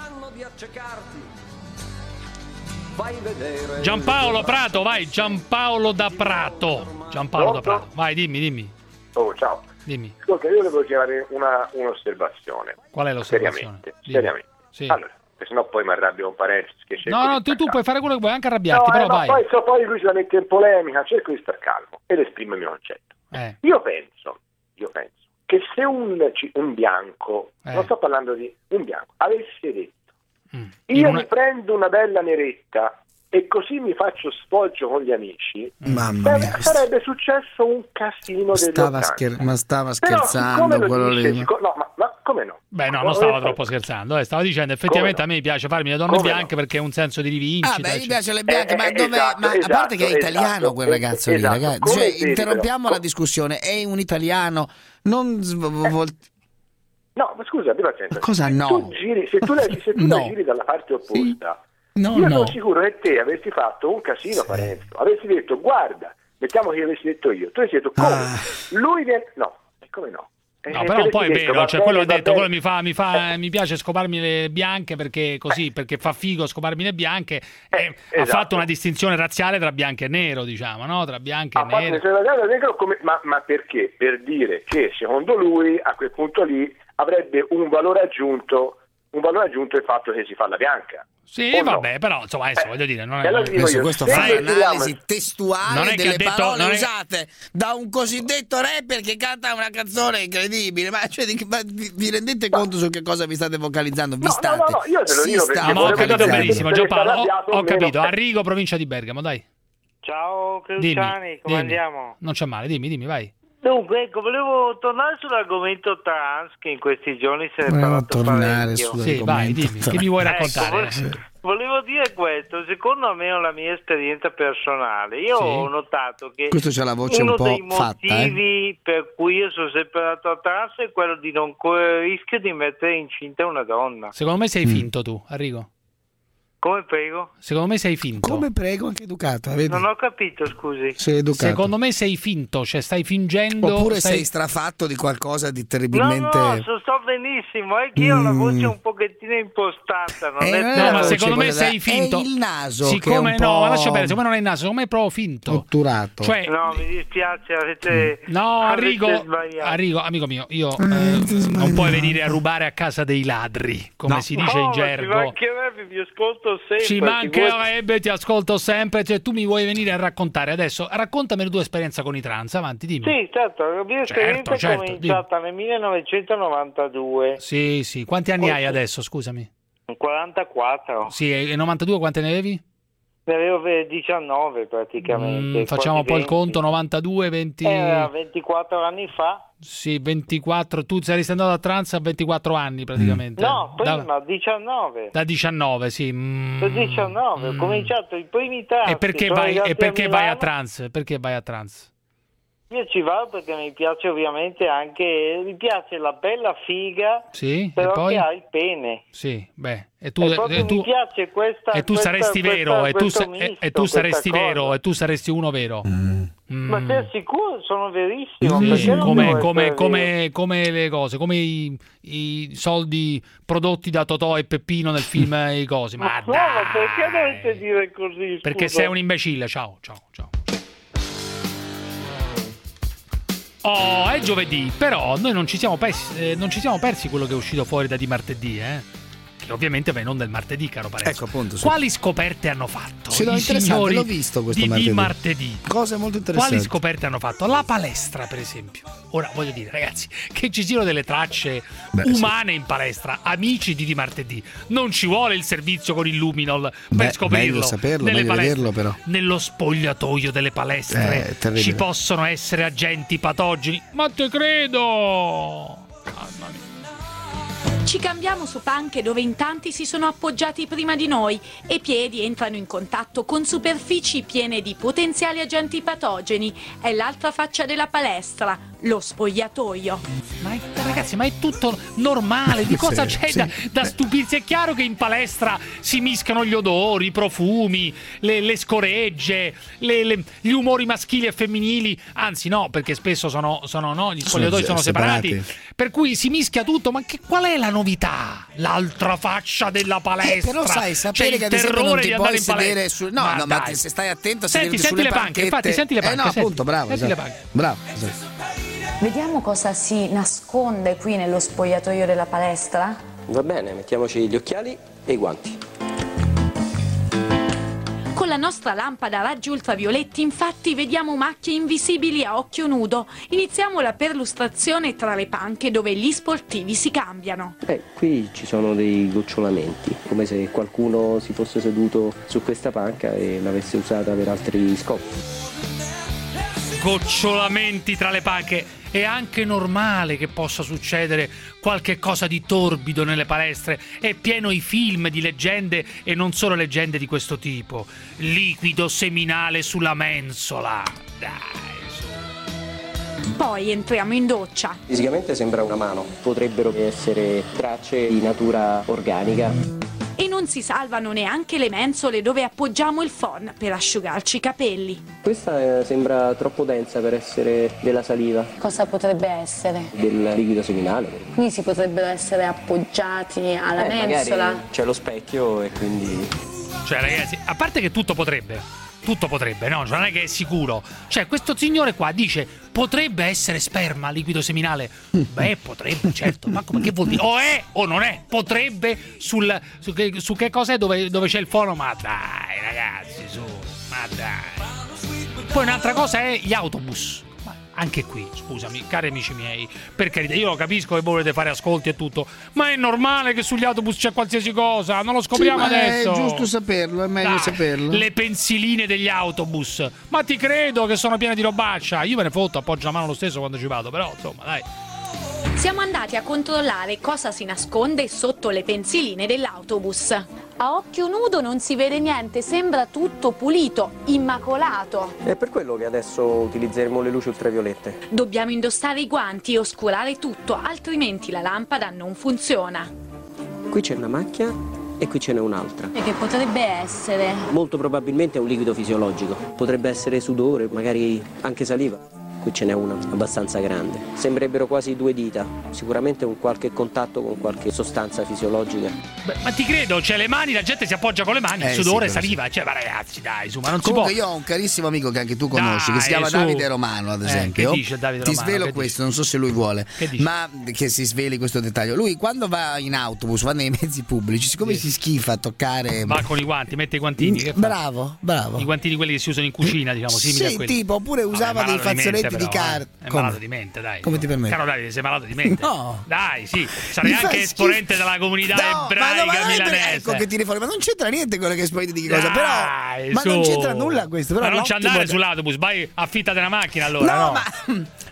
Giampaolo Prato, vai, Giampaolo da Prato. Vai, dimmi. Oh, ciao. Dimmi. Ascolta, io volevo chiedere un'osservazione. Qual è l'osservazione? Seriamente. Sì. Allora, sennò poi mi arrabbio un parere. No, tu puoi fare quello che vuoi, anche arrabbiarti, però vai. Poi lui si la mette in polemica, cerco di star calmo ed esprime il mio concetto. Io penso che se un bianco, non sto parlando di un bianco, avesse detto io mi prendo una bella neretta e così mi faccio sfoggio con gli amici, sarebbe successo un casino ma stava scherzando quello lì. Ma come no? Beh, no, non stava troppo scherzando, stava dicendo effettivamente a me piace farmi le donne bianche perché è un senso di rivincita. Gli piace le bianche, ma a parte che è italiano quel ragazzo lì, ragazzi. Cioè, interrompiamo la discussione, è un italiano, non no, ma scusa, cosa no? Se tu la giri dalla parte opposta, io sono sicuro che te avresti fatto un casino, Parenzo. Avresti detto, guarda, mettiamo che avessi detto io. Tu hai detto, come? Lui viene... No, e come no? No, però un po' è vero, cioè quello ha detto, quello mi piace scoparmi le bianche perché così, perché fa figo scoparmi le bianche. Ha fatto una distinzione razziale tra bianco e nero, diciamo, no? Tra bianco e nero. Ma perché? Per dire che secondo lui a quel punto lì avrebbe un valore aggiunto il fatto che si fa la bianca. Sì, vabbè, no? Però insomma adesso voglio dire, non è questo fa un'analisi testuale delle parole detto, usate da un cosiddetto rapper che canta una canzone incredibile. Ma vi rendete conto su che cosa vi state focalizzando? No, ho capito benissimo, Giampaolo, ho capito. Arrigo, provincia di Bergamo, dai. Ciao Cruciani, come andiamo? Non c'è male, dimmi, vai. Dunque, ecco, volevo tornare sull'argomento trans che in questi giorni se ne è parlato parecchio. Sì, vai, dimmi, che mi vuoi raccontare? Volevo dire questo, secondo me la mia esperienza personale, io ho notato che questo c'è la voce uno un po' dei motivi per cui io sono sempre andato trans è quello di non correre il rischio di mettere incinta una donna. Secondo me sei finto tu, Arrigo. Come prego? Secondo me sei finto. Come prego, anche educato. Vedi? Non ho capito, scusi. Sei educato. Secondo me sei finto, cioè stai fingendo. Oppure sei strafatto di qualcosa di terribilmente. No, sto benissimo, è che io ho la voce un pochettino impostata. Ma secondo me sei finto. È il naso. Siccome che è un po'... ma lascia bene, siccome non è il naso, secondo me è proprio finto. Otturato. Cioè... No, mi dispiace, avete. No, Arrigo, amico mio, io non puoi venire a rubare a casa dei ladri, come si dice in gergo. Ci mancherebbe, vi ascolto sempre. Ci mancherebbe, ti ascolto sempre. Cioè, tu mi vuoi venire a raccontare adesso? Raccontami la tua esperienza con i trans, avanti, dimmi. Sì, certo, la mia esperienza è cominciata nel 1992. Sì. Quanti anni hai adesso, scusami? 44. Sì, e 92 quante ne avevi? Ne avevo 19 praticamente. Facciamo un po' il conto, 92, 20... 24 anni fa. Sì, 24, tu sei andato a trans a 24 anni praticamente. No, prima, 19. Da 19, sì. Da 19, ho cominciato i primi trans. E perché vai a trans? Perché vai a trans? Io ci vado perché mi piace ovviamente anche, mi piace la bella figa, sì, però e poi? che ha il pene. Sì, beh, e tu mi piace questa, e tu saresti vero, e tu saresti vero, e tu saresti uno vero. Ma sei sicuro? Sono verissimo. Come le cose, come i soldi prodotti da Totò e Peppino nel film i cosi. Ma no, ma perché dovete dire così? Perché sei un imbecille. Ciao. Oh, è giovedì, però noi non ci siamo persi quello che è uscito fuori da di martedì, che ovviamente va in onda il martedì, caro Parenzo. Ecco, appunto. Sì. Quali scoperte hanno fatto i signori l'ho visto questo di martedì? Cose molto interessanti. Quali scoperte hanno fatto? La palestra, per esempio. Ora, voglio dire, ragazzi, che ci siano delle tracce umane in palestra, amici di martedì. Non ci vuole il servizio con il Luminol per scoprirlo. Meglio saperlo, meglio vederlo, però. Nello spogliatoio delle palestre ci possono essere agenti patogeni. Ma te credo! Mamma mia. Ci cambiamo su panche dove in tanti si sono appoggiati prima di noi e i piedi entrano in contatto con superfici piene di potenziali agenti patogeni. È l'altra faccia della palestra, lo spogliatoio. Ragazzi, ma è tutto normale, di cosa c'è da stupirsi? È chiaro che in palestra si mischiano gli odori, i profumi, le scoregge, gli umori maschili e femminili, anzi no, perché spesso gli spogliatoi sono separati, per cui si mischia tutto. Ma qual è la novità? L'altra faccia della palestra. Però sai, sapere che ad esempio non ti puoi sedere su... No, ma se stai attento a sederti sulle le panche, infatti senti le panche. No, appunto, bravo. Senti le panche. Bravo. Vediamo cosa si nasconde qui nello spogliatoio della palestra. Va bene, mettiamoci gli occhiali e i guanti. Con la nostra lampada a raggi ultravioletti, infatti, vediamo macchie invisibili a occhio nudo. Iniziamo la perlustrazione tra le panche dove gli sportivi si cambiano. Qui ci sono dei gocciolamenti, come se qualcuno si fosse seduto su questa panca e l'avesse usata per altri scopi. Gocciolamenti tra le panche. È anche normale che possa succedere qualche cosa di torbido nelle palestre. È pieno i film di leggende e non solo leggende di questo tipo. Liquido seminale sulla mensola. Dai, su. Poi entriamo in doccia. Fisicamente sembra una mano, potrebbero essere tracce di natura organica. E non si salvano neanche le mensole dove appoggiamo il phon per asciugarci i capelli. Questa sembra troppo densa per essere della saliva. Cosa potrebbe essere? Del liquido seminale. Quindi si potrebbero essere appoggiati alla mensola. C'è lo specchio e quindi... Cioè ragazzi, a parte che tutto potrebbe, no? Cioè, non è che è sicuro. Cioè questo signore qua dice potrebbe essere sperma, liquido seminale. Beh, potrebbe, certo. Ma come, che vuol dire? O è o non è. Potrebbe su che cos'è dove c'è il fono. Ma dai ragazzi, su. Ma dai. Poi un'altra cosa è gli autobus. Anche qui, scusami, cari amici miei, per carità, io lo capisco che voi volete fare ascolti e tutto, ma è normale che sugli autobus c'è qualsiasi cosa, non lo scopriamo adesso. È giusto saperlo, è meglio saperlo. Le pensiline degli autobus, ma ti credo che sono piene di robaccia, io me ne fotto, appoggio la mano lo stesso quando ci vado, però insomma, dai. Siamo andati a controllare cosa si nasconde sotto le pensiline dell'autobus. A occhio nudo non si vede niente, sembra tutto pulito, immacolato. È per quello che adesso utilizzeremo le luci ultraviolette. Dobbiamo indossare i guanti e oscurare tutto, altrimenti la lampada non funziona. Qui c'è una macchia e qui ce n'è un'altra. E che potrebbe essere? Molto probabilmente è un liquido fisiologico. Potrebbe essere sudore, magari anche saliva. Qui ce n'è una abbastanza grande, sembrerebbero quasi 2 dita, sicuramente un qualche contatto con qualche sostanza fisiologica. Beh, ma ti credo, cioè le mani, la gente si appoggia con le mani, sudore, saliva, cioè ma ragazzi dai, su, ma non comunque si può. Io ho un carissimo amico che anche tu conosci, che si chiama Davide Romano, ad esempio. Che dice Davide Romano? Ti svelo questo, non so se lui vuole, ma che si sveli questo dettaglio. Lui quando va in autobus, va nei mezzi pubblici, siccome si schifa a toccare, va con i guanti, mette i guantini. Che bravo. I guantini quelli che si usano in cucina, diciamo, simili a quelli. Tipo, oppure usava dei fazzoletti di carta. È malato di mente, dai. Come ti permetti? Caro Davide, sei malato di mente. No. Dai, sì. Sarei anche esponente della comunità ebraica milanese. Ecco che tiri fuori, ma non c'entra niente quello che esponenti di che cosa. Dai, però, ma non c'entra nulla questo. Però ma non ci andare sull'autobus, vai, affittati una macchina allora. No, ma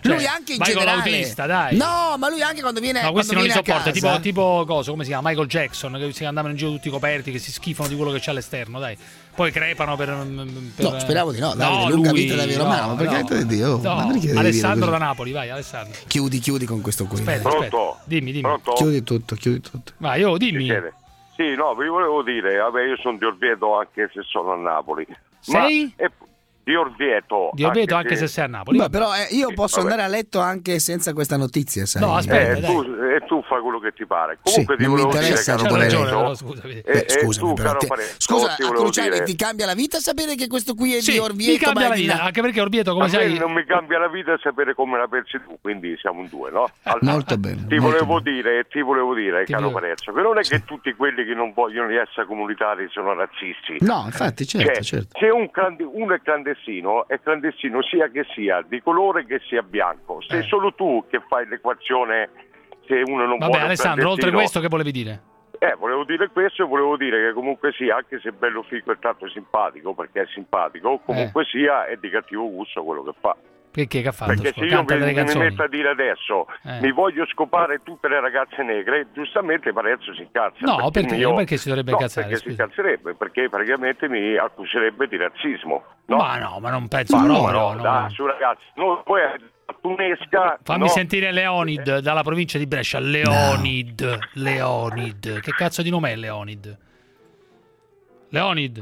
Lui anche in vai generale. Con l'autista, dai. No, ma lui anche quando viene. No, questi non li sopporta. Casa. Tipo cosa? Come si chiama? Michael Jackson, che si andavano in giro tutti coperti, che si schifano di quello che c'è all'esterno, dai. Poi crepano per no, speravo di no. Davide, lunga vita da Romano. Ma perché Dio? Alessandro da Napoli, vai, Alessandro. Chiudi con questo qui. Aspetta. Dimmi. Pronto? Chiudi tutto. Vai, dimmi. Sì, no, vi volevo dire, vabbè, io sono di Orvieto anche se sono a Napoli. Sei? Di Orvieto anche se sei a Napoli. Beh, però io posso andare a letto anche senza questa notizia, sai? No, aspetta, tu fai quello che ti pare. Comunque sì, non mi interessa dire, dopo Parenzo, scusami. Tu, caro Parenzo, scusa, a Cruciani, ti cambia la vita sapere che questo qui è di Orvieto? Mi cambia la vita, anche perché Orvieto, come sai... non mi cambia la vita sapere come la pensi tu, quindi siamo in due, no? Allora, molto bene. Ti volevo dire, caro Parenzo, che non è che tutti quelli che non vogliono gli extracomunitari sono razzisti. No, infatti, certo. Se uno è clandestino sia che sia di colore che sia bianco. Sei solo tu che fai l'equazione se uno non vuole. Vabbè, Alessandro, oltre questo che volevi dire? Volevo dire questo e volevo dire che comunque sia, anche se bello figo è tanto simpatico, perché è simpatico, comunque sia è di cattivo gusto quello che fa. Che ha fatto? Perché se io mi metto a dire adesso mi voglio scopare tutte le ragazze negre, giustamente Parenzo si incazza. No, perché si dovrebbe incazzare? Perché si incazzerebbe, perché praticamente mi accuserebbe di razzismo. No? Ma non penso proprio. No, su ragazzi, poi tunesca. Fammi sentire Leonid dalla provincia di Brescia. Leonid. Che cazzo di nome è Leonid? Leonid.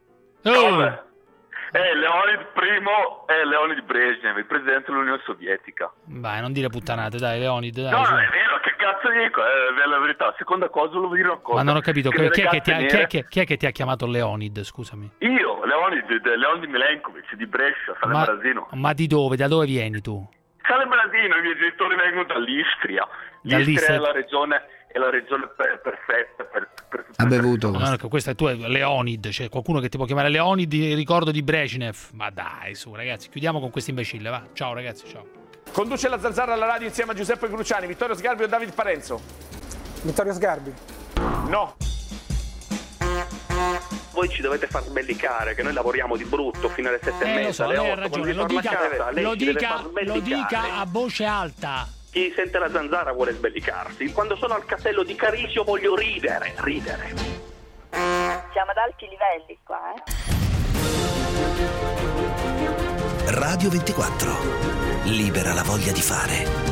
Leonid primo è Leonid Brezhnev, il presidente dell'Unione Sovietica. Vai, non dire puttanate, dai, Leonid. Dai, no, è vero, che cazzo dico? È la verità. Seconda cosa, volevo dire una cosa. Ma non ho capito, chi è che ti ha chiamato Leonid, scusami? Io, Leonid Milenkovic di Brescia, Sale Marasino. Ma di dove? Da dove vieni tu? Sale Marasino, i miei genitori vengono dall'Istria. L'Istria è la regione perfetta per ha bevuto questo è tu, Leonid, c'è qualcuno che ti può chiamare Leonid di ricordo di Brezhnev. Ma dai, su ragazzi, chiudiamo con questo imbecille, va. Ciao ragazzi, ciao. Conduce la Zanzara alla radio insieme a Giuseppe Cruciani, Vittorio Sgarbi o David Parenzo? Vittorio Sgarbi. No. Voi ci dovete far sbellicare, che noi lavoriamo di brutto fino alle 7:30. Lo so, lei ha ragione, lo dica a voce alta. Chi sente la Zanzara vuole sbellicarsi. Quando sono al castello di Carisio voglio ridere. Siamo ad alti livelli qua, Radio 24. Libera la voglia di fare.